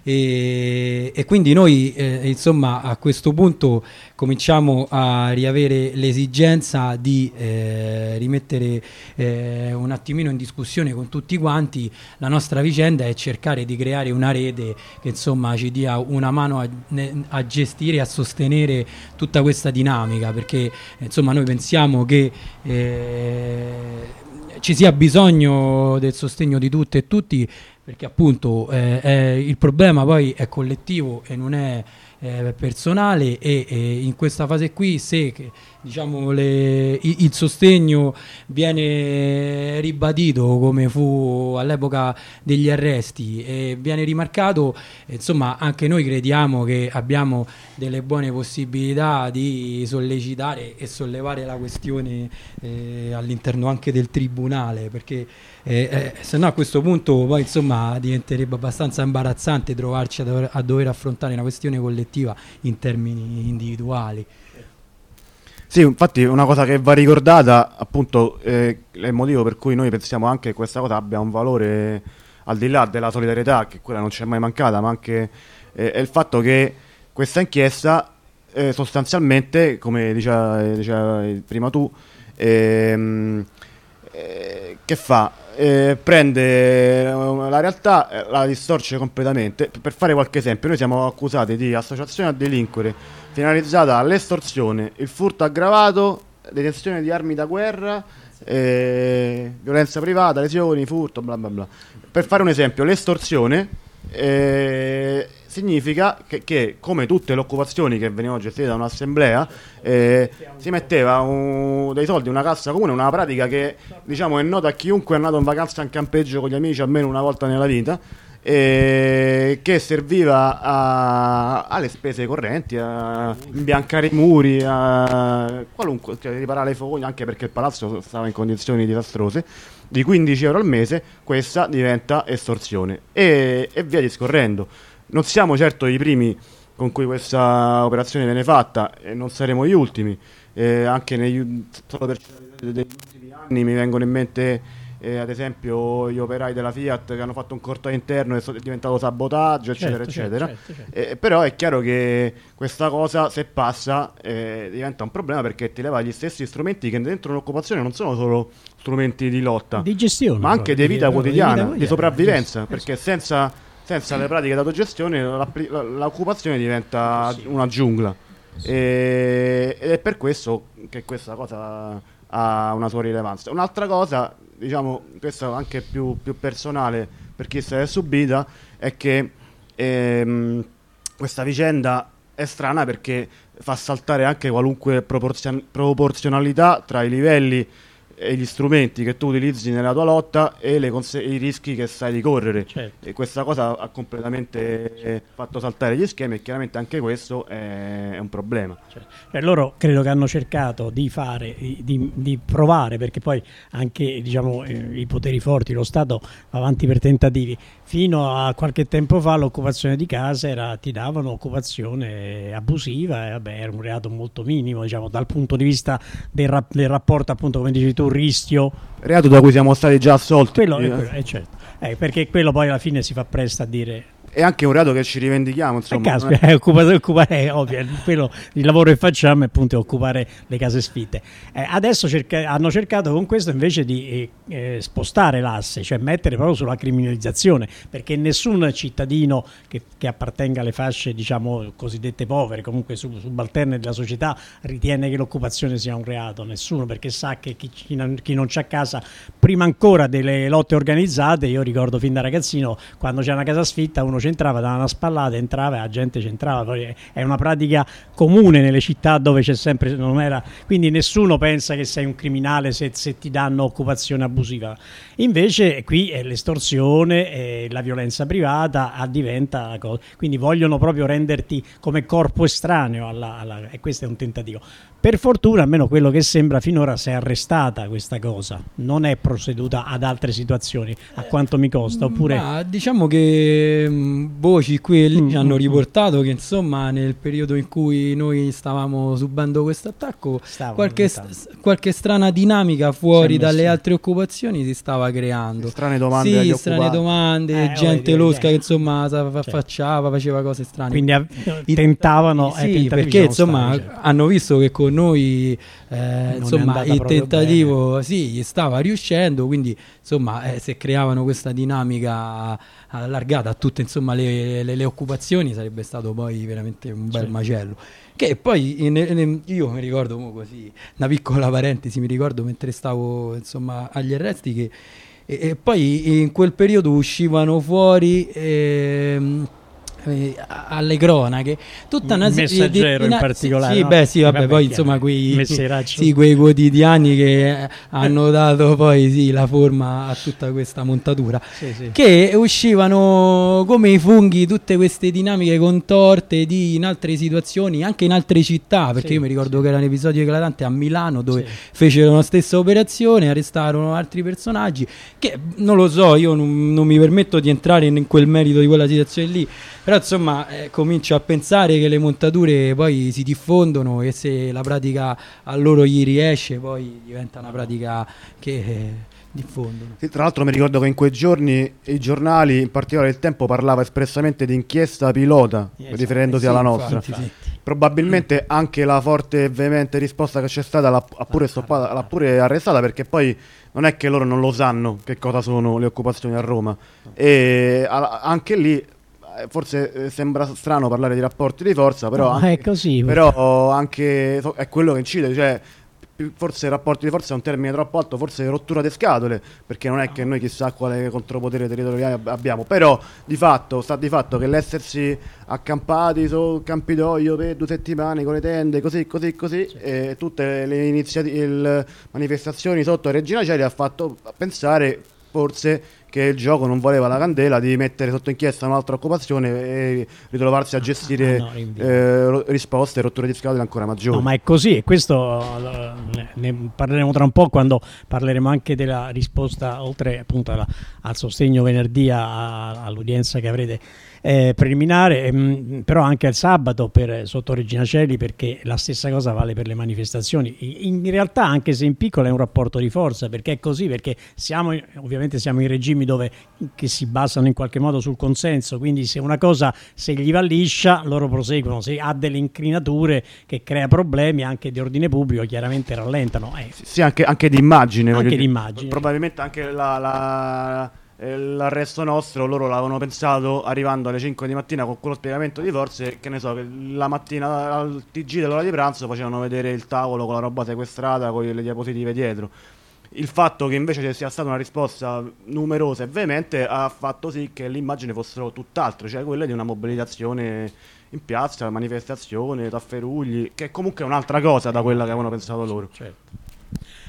E, e quindi noi eh, insomma a questo punto cominciamo a riavere l'esigenza di eh, rimettere eh, un attimino in discussione con tutti quanti la nostra vicenda e cercare di creare una rete che insomma ci dia una mano a, a gestire e a sostenere tutta questa dinamica, perché insomma noi pensiamo che eh, ci sia bisogno del sostegno di tutte e tutti, perché appunto eh, eh, il problema poi è collettivo e non è eh, personale, e, e in questa fase qui se che, diciamo le, il sostegno viene ribadito come fu all'epoca degli arresti e viene rimarcato, insomma anche noi crediamo che abbiamo delle buone possibilità di sollecitare e sollevare la questione eh, all'interno anche del tribunale, perché eh, eh, se no a questo punto poi insomma diventerebbe abbastanza imbarazzante trovarci a dover, a dover affrontare una questione collettiva in termini individuali. Sì, infatti una cosa che va ricordata, appunto, eh, è il motivo per cui noi pensiamo anche che questa cosa abbia un valore al di là della solidarietà, che quella non ci è mai mancata, ma anche eh, è il fatto che questa inchiesta eh, sostanzialmente, come diceva, diceva prima tu, ehm, eh, che fa? Eh, prende la realtà, eh, la distorce completamente. Per fare qualche esempio, noi siamo accusati di associazione a delinquere finalizzata all'estorsione, il furto aggravato, detenzione di armi da guerra, eh, violenza privata, lesioni, furto, bla bla bla. Per fare un esempio, l'estorsione eh, significa che, che, come tutte le occupazioni che venivano gestite da un'assemblea, eh, si metteva un, dei soldi in una cassa comune, una pratica che diciamo è nota a chiunque è andato in vacanza in campeggio con gli amici almeno una volta nella vita, eh, che serviva a, alle spese correnti, a imbiancare i muri, a qualunque, cioè, riparare le fogne, anche perché il palazzo stava in condizioni disastrose. Di quindici euro al mese questa diventa estorsione, e, e via discorrendo. Non siamo certo i primi con cui questa operazione viene fatta e non saremo gli ultimi, eh, anche negli, solo per degli ultimi anni mi vengono in mente eh, ad esempio gli operai della Fiat che hanno fatto un corteo interno e è diventato sabotaggio, eccetera, certo, eccetera. Certo, certo, certo. Eh, però è chiaro che questa cosa, se passa, eh, diventa un problema, perché ti leva gli stessi strumenti che dentro un'occupazione non sono solo strumenti di lotta, di gestione, ma anche di vita di, quotidiana, di, di sopravvivenza, eh, perché senza, senza le pratiche d'autogestione l'occupazione diventa una giungla, e, ed è per questo che questa cosa ha una sua rilevanza. Un'altra cosa, diciamo, questa anche più, più personale per chi se l'è subita, è che ehm, questa vicenda è strana perché fa saltare anche qualunque proporzionalità tra i livelli e gli strumenti che tu utilizzi nella tua lotta e le conse- i rischi che sai di correre. Certo. E questa cosa ha completamente eh, fatto saltare gli schemi, e chiaramente anche questo è, è un problema. Certo. E loro credo che hanno cercato di fare, di, di provare, perché poi anche diciamo, eh, i poteri forti, lo Stato va avanti per tentativi. Fino a qualche tempo fa l'occupazione di casa era, ti davano occupazione abusiva, e vabbè, era un reato molto minimo, diciamo, dal punto di vista del, rap- del rapporto, appunto, come dici tu, rischio. Reato da cui siamo stati già assolti. Quello, è quello, è certo. Eh, perché quello poi alla fine si fa presto a dire. È anche un reato che ci rivendichiamo, insomma. Eh, caspita, è occupare, occupare, è ovvio, quello il lavoro che facciamo è appunto occupare le case sfitte. Eh, adesso cerca, hanno cercato con questo invece di eh, spostare l'asse, cioè mettere proprio sulla criminalizzazione, perché nessun cittadino che, che appartenga alle fasce, diciamo, cosiddette povere, comunque sub, subalterne della società, ritiene che l'occupazione sia un reato. Nessuno, perché sa che chi, chi non, chi non c'ha casa, prima ancora delle lotte organizzate, io ricordo fin da ragazzino, quando c'è una casa sfitta uno c'entrava, dava una spallata, entrava e la gente c'entrava. Poi è una pratica comune nelle città dove c'è sempre, non era, quindi nessuno pensa che sei un criminale se, se ti danno occupazione abusiva. Invece qui è l'estorsione, è la violenza privata, a, diventa la cosa. Quindi vogliono proprio renderti come corpo estraneo alla, alla, e questo è un tentativo. Per fortuna, almeno quello che sembra finora, si è arrestata questa cosa, non è proceduta ad altre situazioni, a quanto mi costa, oppure... Ma diciamo che mh, voci qui e lì Mm, hanno mm, riportato che insomma nel periodo in cui noi stavamo subendo questo attacco qualche, st- qualche strana dinamica fuori Sembra dalle sì. altre occupazioni si stava creando. Strane domande Sì, agli strane occupati. domande, Eh, gente oh, losca eh, che insomma si affacciava, faceva cose strane. Quindi av- tentavano, eh, Sì, tentativi perché sono insomma stati, certo. hanno visto che con noi eh, è insomma andata il proprio tentativo sì, gli stava riuscendo, quindi insomma eh, se creavano questa dinamica allargata a tutte insomma le, le, le occupazioni sarebbe stato poi veramente un bel Sì. macello. Che poi in- in- io mi ricordo mo così, una piccola parentesi, mi ricordo mentre stavo insomma agli arresti che e, e poi in quel periodo uscivano fuori ehm, eh, alle cronache tutta una Il serie Messaggero di, in particolare, sì, no? beh sì vabbè, Vabbè, poi chiaro. insomma quei, Messeraccio. sì, quei quotidiani che hanno dato poi sì, la forma a tutta questa montatura, Sì, sì. che uscivano come i funghi tutte queste dinamiche contorte di in altre situazioni, anche in altre città, perché Sì, io mi ricordo che era un episodio eclatante a Milano dove Sì. fecero la stessa operazione, arrestarono altri personaggi che non lo so, io non, non mi permetto di entrare in, in quel merito di quella situazione lì, però insomma eh, comincio a pensare che le montature poi si diffondono e se la pratica a loro gli riesce poi diventa una pratica che eh, diffondono. Sì, tra l'altro mi ricordo che in quei giorni i giornali, in particolare Il Tempo, parlava espressamente di inchiesta pilota, Esatto. riferendosi Eh sì, alla nostra. infatti, sì. Probabilmente anche la forte e veemente risposta che c'è stata l'ha, ha pure stoppata, l'ha pure arrestata, perché poi non è che loro non lo sanno che cosa sono le occupazioni a Roma. E a- anche lì eh, forse eh, sembra strano parlare di rapporti di forza, però, No, anche, è così. però anche so- è quello che incide, cioè più- forse rapporti di forza è un termine troppo alto, forse rottura di scatole, perché non è che noi chissà quale contropotere territoriale ab- abbiamo, però di fatto sta di fatto che l'essersi accampati su Campidoglio per due settimane con le tende così così così e tutte le iniziative, le manifestazioni sotto Regina Coeli ha fatto pensare forse che il gioco non voleva la candela di mettere sotto inchiesta un'altra occupazione e ritrovarsi a gestire Ah, no, rinvio. eh, ro- risposte e rotture di scatole ancora maggiori. No, ma è così, e questo eh, ne- ne parleremo tra un po' quando parleremo anche della risposta, oltre appunto alla- al sostegno venerdì a- all'udienza che avrete eh, preliminare, ehm, però anche il sabato per, sotto Regina Coeli, perché la stessa cosa vale per le manifestazioni. In, in realtà, anche se in piccolo, è un rapporto di forza, perché è così, perché siamo ovviamente siamo in regimi dove che si basano in qualche modo sul consenso, quindi se una cosa se gli va liscia loro proseguono, se ha delle incrinature che crea problemi anche di ordine pubblico chiaramente rallentano. Eh, Sì, anche, anche di immagine. Anche voglio di dire. immagine. Probabilmente anche la, la- eh, l'arresto nostro, loro l'avevano pensato arrivando alle cinque di mattina con quello spiegamento di forze, che ne so, che la mattina al T G dell'ora di pranzo facevano vedere il tavolo con la roba sequestrata, con le diapositive dietro. Il fatto che invece ci sia stata una risposta numerosa e veemente ha fatto sì che l'immagine fossero tutt'altro, cioè quella di una mobilitazione in piazza, manifestazione, tafferugli, che comunque è un'altra cosa da quella che avevano pensato loro. certo.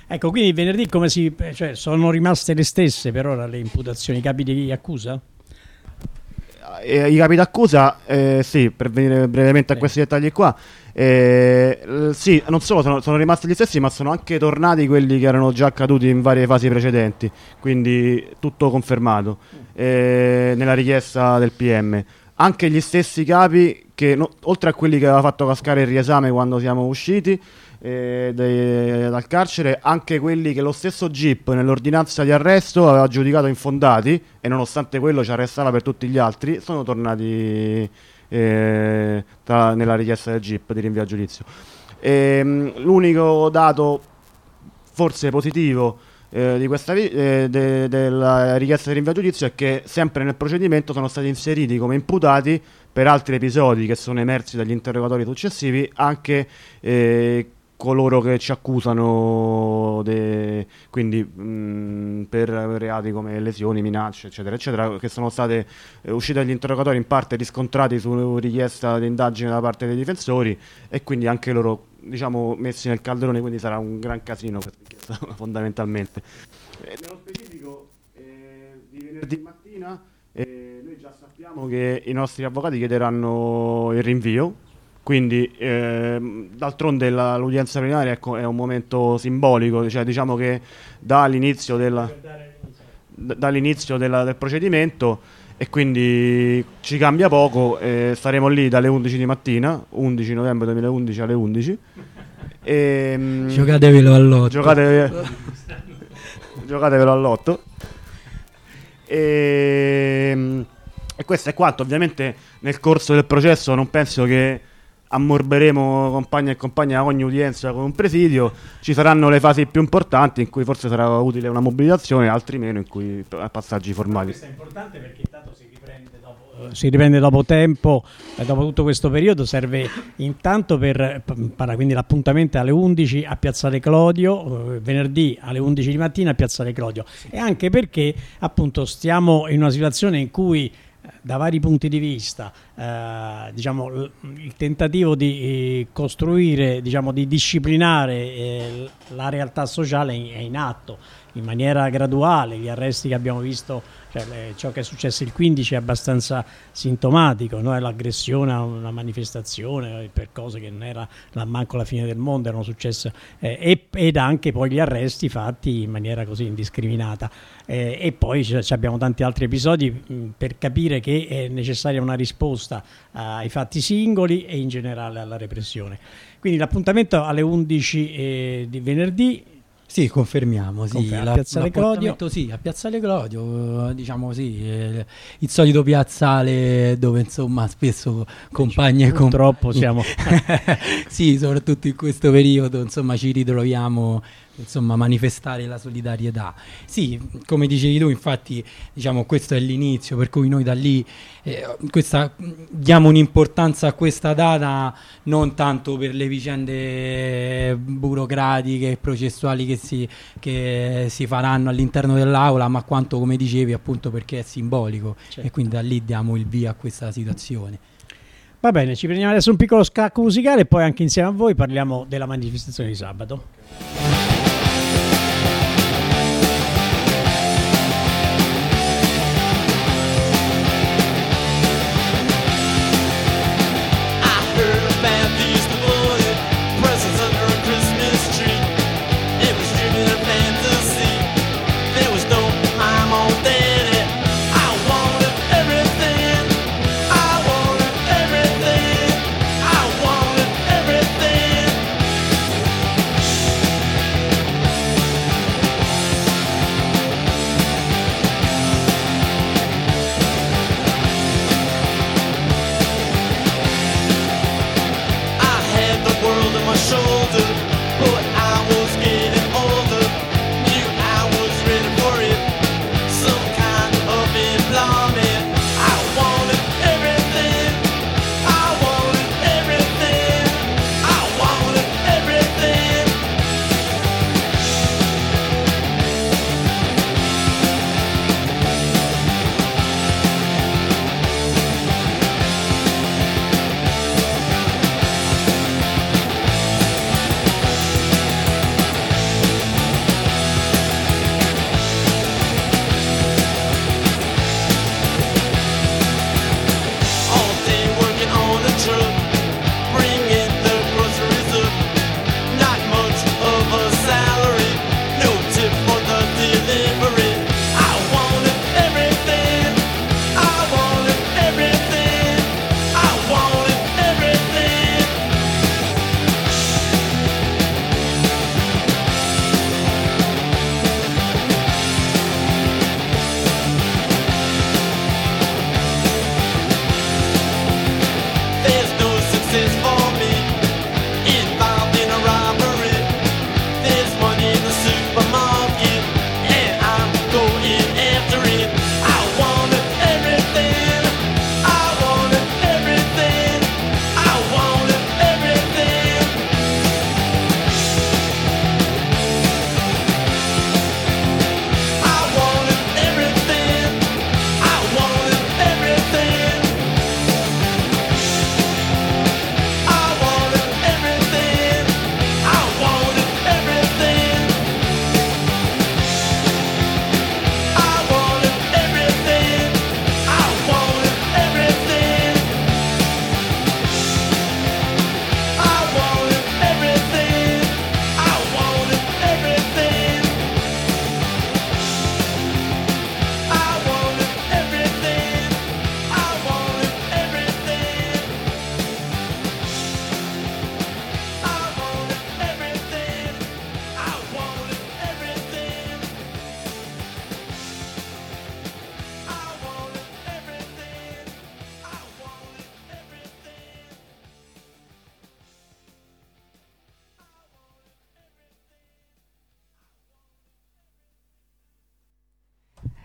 Ecco, quindi venerdì come si, cioè, sono rimaste le stesse per ora le imputazioni, i capi di accusa? Eh, I capi d'accusa, eh, sì, per venire brevemente a questi dettagli qua, eh, l- sì, non solo sono, sono rimasti gli stessi, ma sono anche tornati quelli che erano già accaduti in varie fasi precedenti, quindi tutto confermato eh, nella richiesta del P M. Anche gli stessi capi che, no, oltre a quelli che aveva fatto cascare il riesame quando siamo usciti eh, de- dal carcere, anche quelli che lo stesso G I P nell'ordinanza di arresto aveva giudicato infondati e nonostante quello ci arrestava per tutti gli altri, sono tornati eh, tra- nella richiesta del G I P di rinvio a giudizio. Ehm, l'unico dato forse positivo eh, di questa vi- eh, de- della richiesta di rinvio a giudizio è che sempre nel procedimento sono stati inseriti come imputati per altri episodi che sono emersi dagli interrogatori successivi anche eh, coloro che ci accusano de, quindi mh, per reati come lesioni, minacce eccetera eccetera, che sono state eh, uscite dagli interrogatori in parte riscontrati su richiesta di indagine da parte dei difensori e quindi anche loro, diciamo, messi nel calderone, quindi sarà un gran casino questa richiesta fondamentalmente. Eh, nello specifico eh, di venerdì mattina eh, noi già sappiamo che i nostri avvocati chiederanno il rinvio. Quindi ehm, d'altronde la, l'udienza plenaria ecco, è un momento simbolico, cioè diciamo che dall'inizio, della, d- dall'inizio della, del procedimento e quindi ci cambia poco, eh, staremo lì dalle undici di mattina, undici novembre duemilaundici alle undici. E, Giocatevelo all'otto. Giocate, giocatevelo all'otto. E, e questo è quanto. Ovviamente nel corso del processo non penso che ammorberemo compagni e compagni a ogni udienza con un presidio, ci saranno le fasi più importanti in cui forse sarà utile una mobilitazione, altri meno in cui passaggi formali. Questo è importante perché intanto si riprende dopo, si riprende dopo tempo, e dopo tutto questo periodo serve intanto per, per quindi l'appuntamento è alle undici a Piazzale Clodio, venerdì alle undici di mattina a Piazzale Clodio, e anche perché appunto stiamo in una situazione in cui da vari punti di vista eh, diciamo, l- il tentativo di eh, costruire, diciamo, di disciplinare eh, la realtà sociale è in atto in maniera graduale. Gli arresti che abbiamo visto, cioè, le, ciò che è successo il quindici è abbastanza sintomatico, no? È l'aggressione a una manifestazione per cose che non era la, manco la fine del mondo, erano successe eh, e, ed anche poi gli arresti fatti in maniera così indiscriminata eh, e poi c- abbiamo tanti altri episodi mh, per capire che è necessaria una risposta uh, ai fatti singoli e in generale alla repressione. Quindi l'appuntamento alle undici eh, di venerdì. Sì, confermiamo, sì, Conferma, la, a Piazzale Clodio. Sì, a Piazzale Clodio, eh, diciamo sì, eh, il solito piazzale dove insomma spesso compagni e compagni... Purtroppo siamo... sì, soprattutto in questo periodo, insomma, ci ritroviamo insomma manifestare la solidarietà. Sì, come dicevi tu, infatti, diciamo, questo è l'inizio, per cui noi da lì eh, questa, diamo un'importanza a questa data non tanto per le vicende burocratiche e processuali che si, che si faranno all'interno dell'aula, ma quanto, come dicevi, appunto perché è simbolico, certo. E quindi da lì diamo il via a questa situazione. Va bene, ci prendiamo adesso un piccolo scacco musicale e poi anche insieme a voi parliamo della manifestazione di sabato. I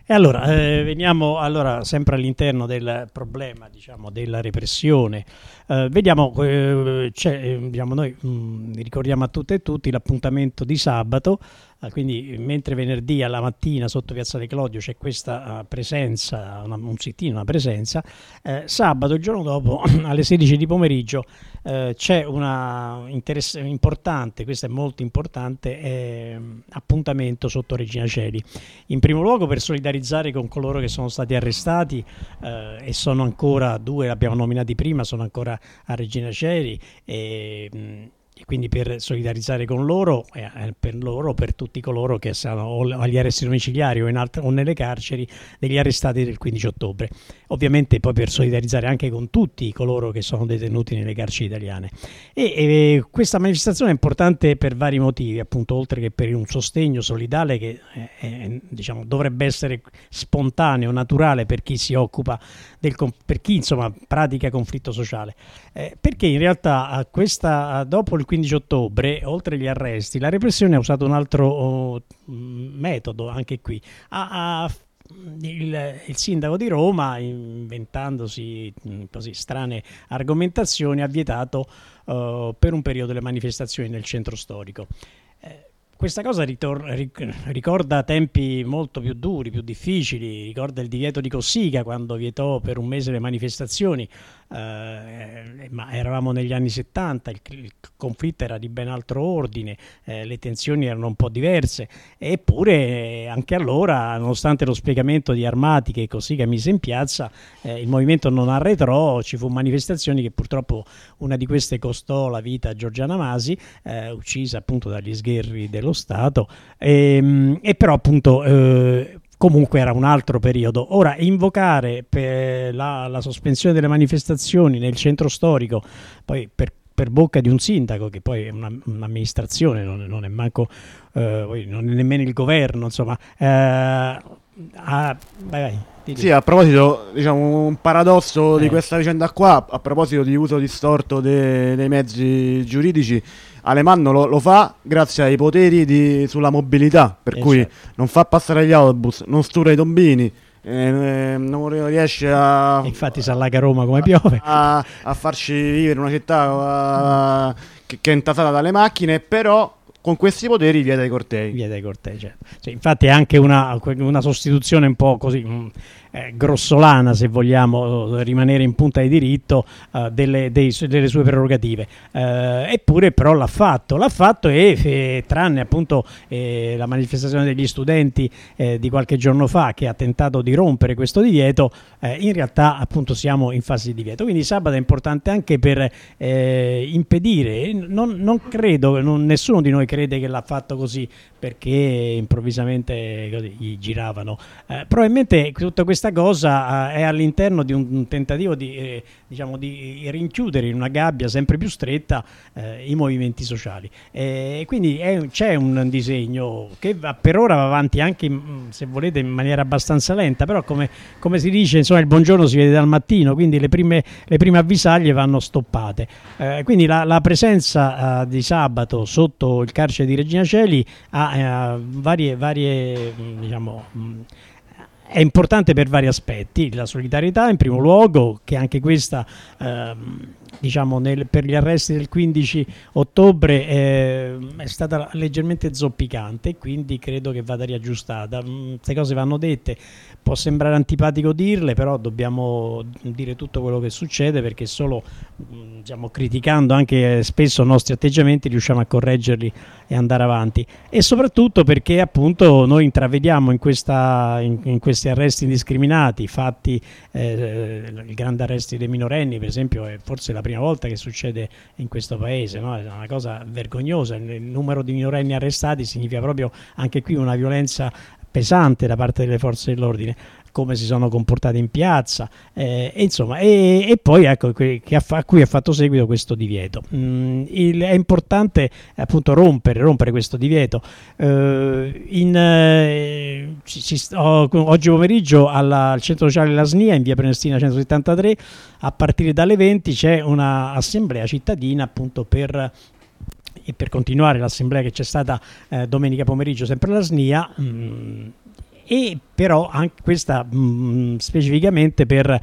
E allora, eh, veniamo allora sempre all'interno del problema, diciamo, della repressione. Eh, vediamo, eh, c'è, eh, diciamo, noi mh, ricordiamo a tutte e tutti l'appuntamento di sabato, eh, quindi mentre venerdì alla mattina sotto Piazzale Clodio c'è questa uh, presenza, una, un sit-in, una presenza, eh, sabato, il giorno dopo, alle sedici di pomeriggio, eh, c'è una interess- importante, questo è molto importante, eh, appuntamento sotto Regina Coeli. In primo luogo per solidarizzare con coloro che sono stati arrestati eh, e sono ancora, due abbiamo nominati prima, sono ancora a Regina Coeli e, mh, e quindi per solidarizzare con loro e eh, per loro, per tutti coloro che sono o agli arresti domiciliari o, in alt- o nelle carceri degli arrestati del quindici ottobre. Ovviamente poi per solidarizzare anche con tutti coloro che sono detenuti nelle carceri italiane. E, e questa manifestazione è importante per vari motivi, appunto, oltre che per un sostegno solidale che è, è, diciamo, dovrebbe essere spontaneo, naturale per chi si occupa del, per chi insomma pratica conflitto sociale, eh, perché in realtà a questa, dopo il quindici ottobre, oltre agli arresti, la repressione ha usato un altro oh, metodo anche qui. Ha, ha Il, il sindaco di Roma, inventandosi mh, così strane argomentazioni, ha vietato uh, per un periodo le manifestazioni nel centro storico. Eh, questa cosa ritor- ric- ricorda tempi molto più duri, più difficili, ricorda il divieto di Cossiga quando vietò per un mese le manifestazioni, eh, ma eravamo negli anni settanta, il, il conflitto era di ben altro ordine, eh, le tensioni erano un po' diverse, eppure anche allora, nonostante lo spiegamento di armati che Cossiga mise in piazza, eh, il movimento non arretrò, ci fu manifestazioni che purtroppo una di queste costò la vita a Giorgiana Masi, eh, uccisa appunto dagli sgherri dello Stato, e, e però appunto eh, comunque era un altro periodo. Ora, invocare per la, la sospensione delle manifestazioni nel centro storico, poi per, per bocca di un sindaco, che poi è una, un'amministrazione, non, non è manco, eh, non è nemmeno il governo, insomma. Eh, ah, vai, vai. Sì, a proposito, diciamo, un paradosso eh. di questa vicenda qua, a proposito di uso distorto de, dei mezzi giuridici, Alemanno lo, lo fa grazie ai poteri di, sulla mobilità, per eh cui certo. non fa passare gli autobus, non stura i tombini, eh, non riesce a... Infatti si allaga Roma come piove. A, a farci vivere una città uh, che, che è intasata dalle macchine, però... con questi poteri vieta i cortei. Vieta i cortei, certo. Cioè, infatti è anche una, una sostituzione un po' così mh, eh, grossolana, se vogliamo rimanere in punta di diritto, uh, delle, dei, delle sue prerogative. Uh, eppure però l'ha fatto, l'ha fatto e eh, tranne appunto eh, la manifestazione degli studenti eh, di qualche giorno fa che ha tentato di rompere questo divieto, eh, in realtà appunto siamo in fase di divieto. Quindi sabato è importante anche per eh, impedire, non, non credo, non, nessuno di noi crede che l'ha fatto così perché improvvisamente così gli giravano, eh, probabilmente tutta questa cosa eh, è all'interno di un, un tentativo di, eh, diciamo, di rinchiudere in una gabbia sempre più stretta eh, i movimenti sociali, e quindi è, c'è un disegno che va, per ora va avanti anche se volete in maniera abbastanza lenta, però come, come si dice, insomma, il buongiorno si vede dal mattino, quindi le prime, le prime avvisaglie vanno stoppate, eh, quindi la, la presenza eh, di sabato sotto il carcere di Regina Coeli ha eh, varie, varie diciamo, mh, è importante per vari aspetti. La solidarietà in primo luogo, che anche questa eh, diciamo nel, per gli arresti del quindici ottobre eh, è stata leggermente zoppicante, quindi credo che vada riaggiustata. Queste cose vanno dette, può sembrare antipatico dirle, però dobbiamo dire tutto quello che succede, perché solo diciamo, criticando anche spesso i nostri atteggiamenti riusciamo a correggerli e andare avanti, e soprattutto perché appunto noi intravediamo in, questa, in, in questi arresti indiscriminati fatti, eh, il grande arresto dei minorenni per esempio è forse la prima volta che succede in questo paese, no? È una cosa vergognosa, il numero di minorenni arrestati significa proprio anche qui una violenza pesante da parte delle forze dell'ordine, come si sono comportati in piazza, eh, e insomma, e, e poi ecco che, che ha, a cui ha fatto seguito questo divieto. Mm, il, è importante appunto rompere, rompere questo divieto. Eh, in, eh, ci, ci, oh, oggi pomeriggio alla, al centro sociale della S N I A in via Prenestina centosettantatré a partire dalle venti c'è una assemblea cittadina appunto per e per continuare l'assemblea che c'è stata eh, domenica pomeriggio sempre alla S N I A, mh, e però anche questa mh, specificamente per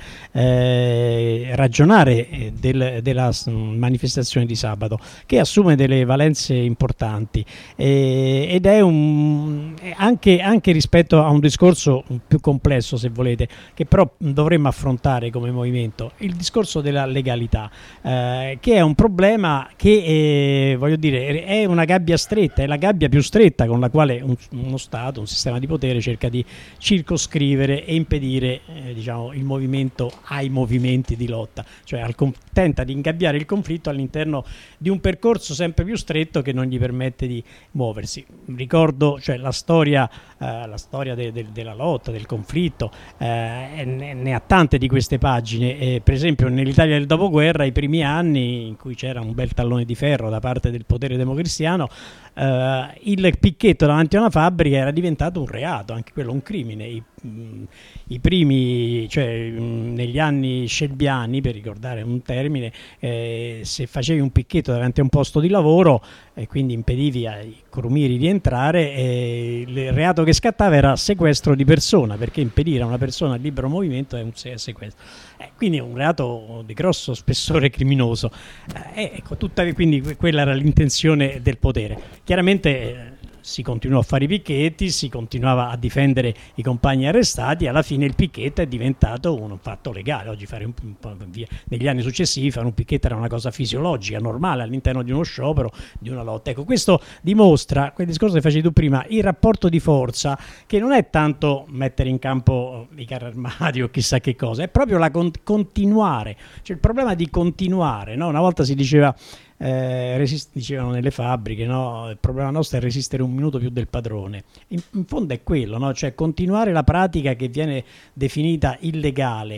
eh, ragionare del, della manifestazione di sabato, che assume delle valenze importanti eh, ed è un, anche, anche rispetto a un discorso più complesso, se volete, che però dovremmo affrontare come movimento, il discorso della legalità, eh, che è un problema che eh, voglio dire è una gabbia stretta, è la gabbia più stretta con la quale un, uno Stato, un sistema di potere cerca di circoscrivere e impedire eh, diciamo, il movimento ai movimenti di lotta, cioè al, tenta di ingabbiare il conflitto all'interno di un percorso sempre più stretto che non gli permette di muoversi. Ricordo cioè, la storia, eh, la storia de, de, della lotta, del conflitto, eh, ne, ne ha tante di queste pagine, eh, per esempio nell'Italia del dopoguerra, i primi anni in cui c'era un bel tallone di ferro da parte del potere democristiano, Uh, il picchetto davanti a una fabbrica era diventato un reato, anche quello un crimine. I, mh, i primi, cioè mh, negli anni scelbiani, per ricordare un termine, eh, se facevi un picchetto davanti a un posto di lavoro e quindi impedivi ai crumiri di entrare, eh, il reato che scattava era sequestro di persona, perché impedire a una persona il libero movimento è un sequestro. Eh, quindi è un reato di grosso spessore criminoso. Eh, ecco, tutta, quindi quella era l'intenzione del potere. Chiaramente eh, si continuò a fare i picchetti, si continuava a difendere i compagni arrestati, alla fine il picchetto è diventato un fatto legale. Oggi fare un, un, via, negli anni successivi fare un picchetto era una cosa fisiologica, normale all'interno di uno sciopero, di una lotta. Ecco, questo dimostra, quel discorso che facevi tu prima, il rapporto di forza, che non è tanto mettere in campo i carri armati o chissà che cosa, è proprio la con- continuare, cioè il problema di continuare, no? Una volta si diceva Eh, resist- dicevano nelle fabbriche, no? Il problema nostro è resistere un minuto più del padrone. In, in fondo è quello, no? Cioè continuare la pratica che viene definita illegale,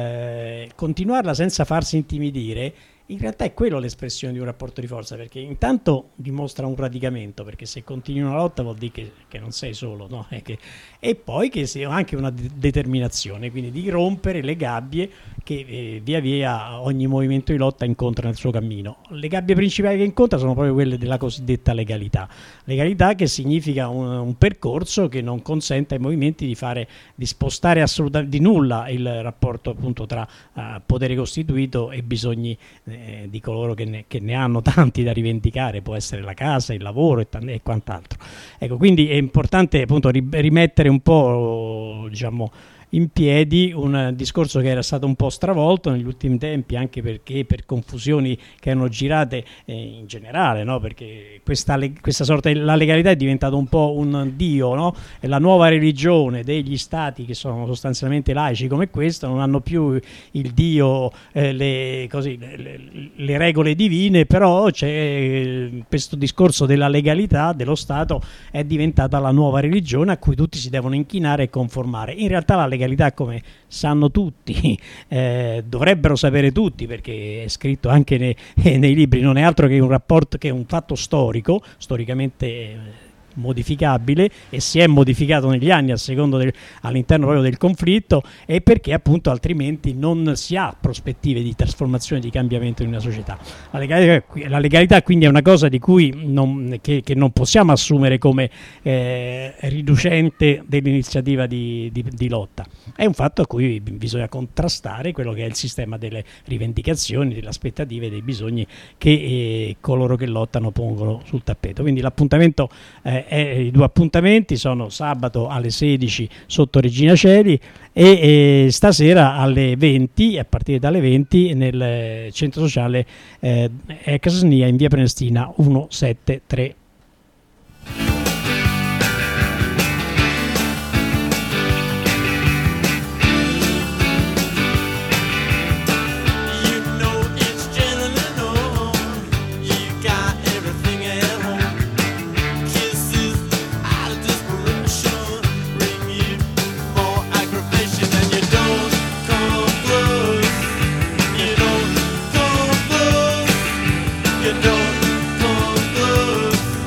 eh, continuarla senza farsi intimidire. In realtà è quello l'espressione di un rapporto di forza, perché intanto dimostra un radicamento, perché se continui una lotta vuol dire che, che non sei solo, no? È che, e poi che sia anche una de- determinazione, quindi di rompere le gabbie che eh, via via ogni movimento di lotta incontra nel suo cammino. Le gabbie principali che incontra sono proprio quelle della cosiddetta legalità. Legalità che significa un, un percorso che non consente ai movimenti di fare, di spostare assolutamente di nulla il rapporto appunto tra uh, potere costituito e bisogni eh, di coloro che ne, che ne hanno tanti da rivendicare, può essere la casa, il lavoro e, t- e quant'altro. Ecco, quindi è importante appunto ri- rimettere un po', diciamo, in piedi un discorso che era stato un po' stravolto negli ultimi tempi, anche perché per confusioni che erano girate eh, in generale, no? Perché questa, le- questa sorta di la legalità è diventata un po' un dio, no? E la nuova religione degli stati che sono sostanzialmente laici come questo non hanno più il dio, eh, le, così, le, le, le regole divine, però c'è eh, questo discorso della legalità dello Stato è diventata la nuova religione a cui tutti si devono inchinare e conformare. In realtà la legalità, come sanno tutti, eh, dovrebbero sapere tutti, perché è scritto anche nei, eh, nei libri, non è altro che un rapporto, che è un fatto storico, storicamente eh, modificabile, e si è modificato negli anni a secondo del, all'interno proprio del conflitto, e perché appunto altrimenti non si ha prospettive di trasformazione, di cambiamento in una società. La legalità, la legalità quindi è una cosa di cui non, che, che non possiamo assumere come eh, riducente dell'iniziativa di, di, di lotta. È un fatto a cui bisogna contrastare quello che è il sistema delle rivendicazioni, delle aspettative e dei bisogni che eh, coloro che lottano pongono sul tappeto. Quindi l'appuntamento eh, è, i due appuntamenti sono sabato alle sedici sotto Regina Coeli e, e stasera alle venti, a partire dalle venti nel centro sociale eh, Ex Nia in via Prenestina centosettantatré. You don't come close.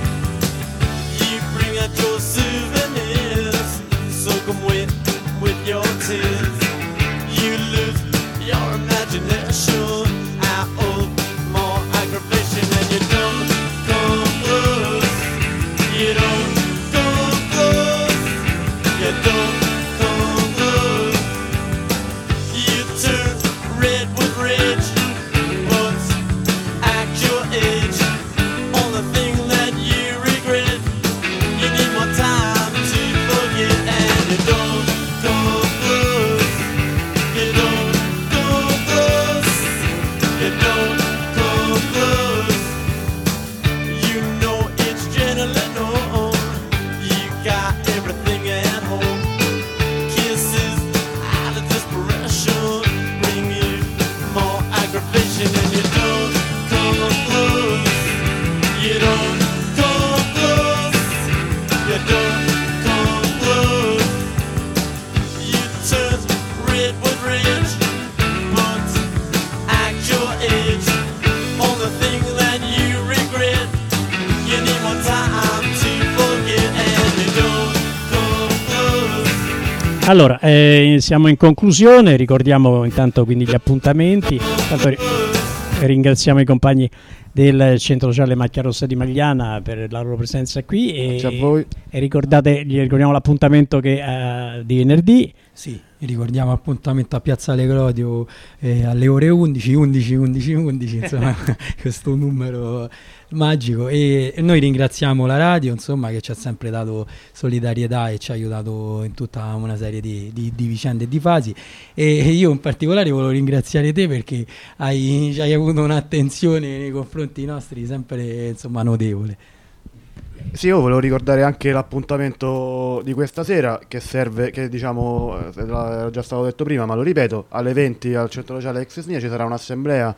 Allora, eh, siamo in conclusione, ricordiamo intanto quindi gli appuntamenti, intanto ri- ringraziamo i compagni del Centro Sociale Macchia Rossa di Magliana per la loro presenza qui e, Grazie a voi. e ricordate, gli ricordiamo l'appuntamento che uh, di venerdì. Sì, ricordiamo appuntamento a Piazzale Clodio eh, alle ore undici, undici, undici, undici, insomma questo numero magico, e, e noi ringraziamo la radio, insomma, che ci ha sempre dato solidarietà e ci ha aiutato in tutta una serie di, di, di vicende e di fasi, e io in particolare volevo ringraziare te perché hai, hai avuto un'attenzione nei confronti nostri sempre, insomma, notevole. Sì, io volevo ricordare anche l'appuntamento di questa sera che serve, che diciamo era già stato detto prima, ma lo ripeto, alle venti al Centro Sociale Ex S N I A ci sarà un'assemblea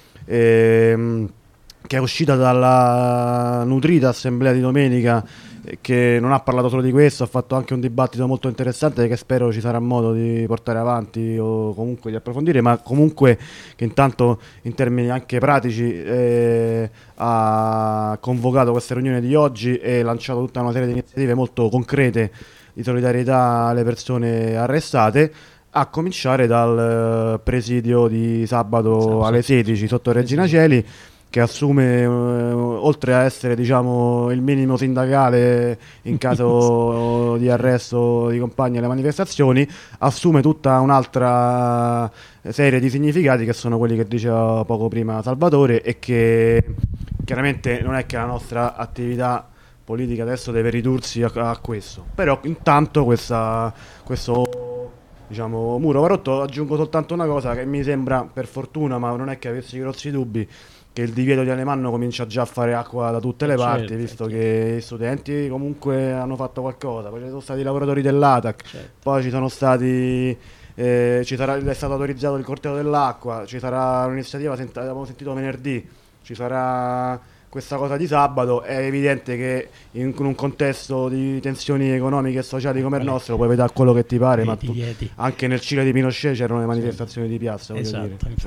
ehm, che è uscita dalla nutrita assemblea di domenica, eh, che non ha parlato solo di questo, ha fatto anche un dibattito molto interessante che spero ci sarà modo di portare avanti o comunque di approfondire, ma comunque che intanto in termini anche pratici eh, ha convocato questa riunione di oggi e lanciato tutta una serie di iniziative molto concrete di solidarietà alle persone arrestate, a cominciare dal presidio di sabato alle sedici sotto Regina Coeli, che assume, eh, oltre a essere, diciamo, il minimo sindacale in caso di arresto di compagni alle manifestazioni, assume tutta un'altra serie di significati che sono quelli che diceva poco prima Salvatore, e che chiaramente non è che la nostra attività politica adesso deve ridursi a, a questo, però intanto questa, questo, diciamo, muro va rotto. Aggiungo soltanto una cosa che mi sembra, per fortuna, ma non è che avessi grossi dubbi, che il divieto di Alemanno comincia già a fare acqua da tutte le certo, parti, visto certo. che gli studenti comunque hanno fatto qualcosa, poi ci sono stati i lavoratori dell'A T A C, certo. poi ci sono stati, eh, ci sarà, è stato autorizzato il corteo dell'acqua, ci sarà un'iniziativa, sent- abbiamo sentito venerdì, ci sarà questa cosa di sabato. È evidente che in un contesto di tensioni economiche e sociali come il nostro puoi vedere quello che ti pare, ma tu, anche nel Cile di Pinochet c'erano le manifestazioni di piazza, voglio esatto, dire.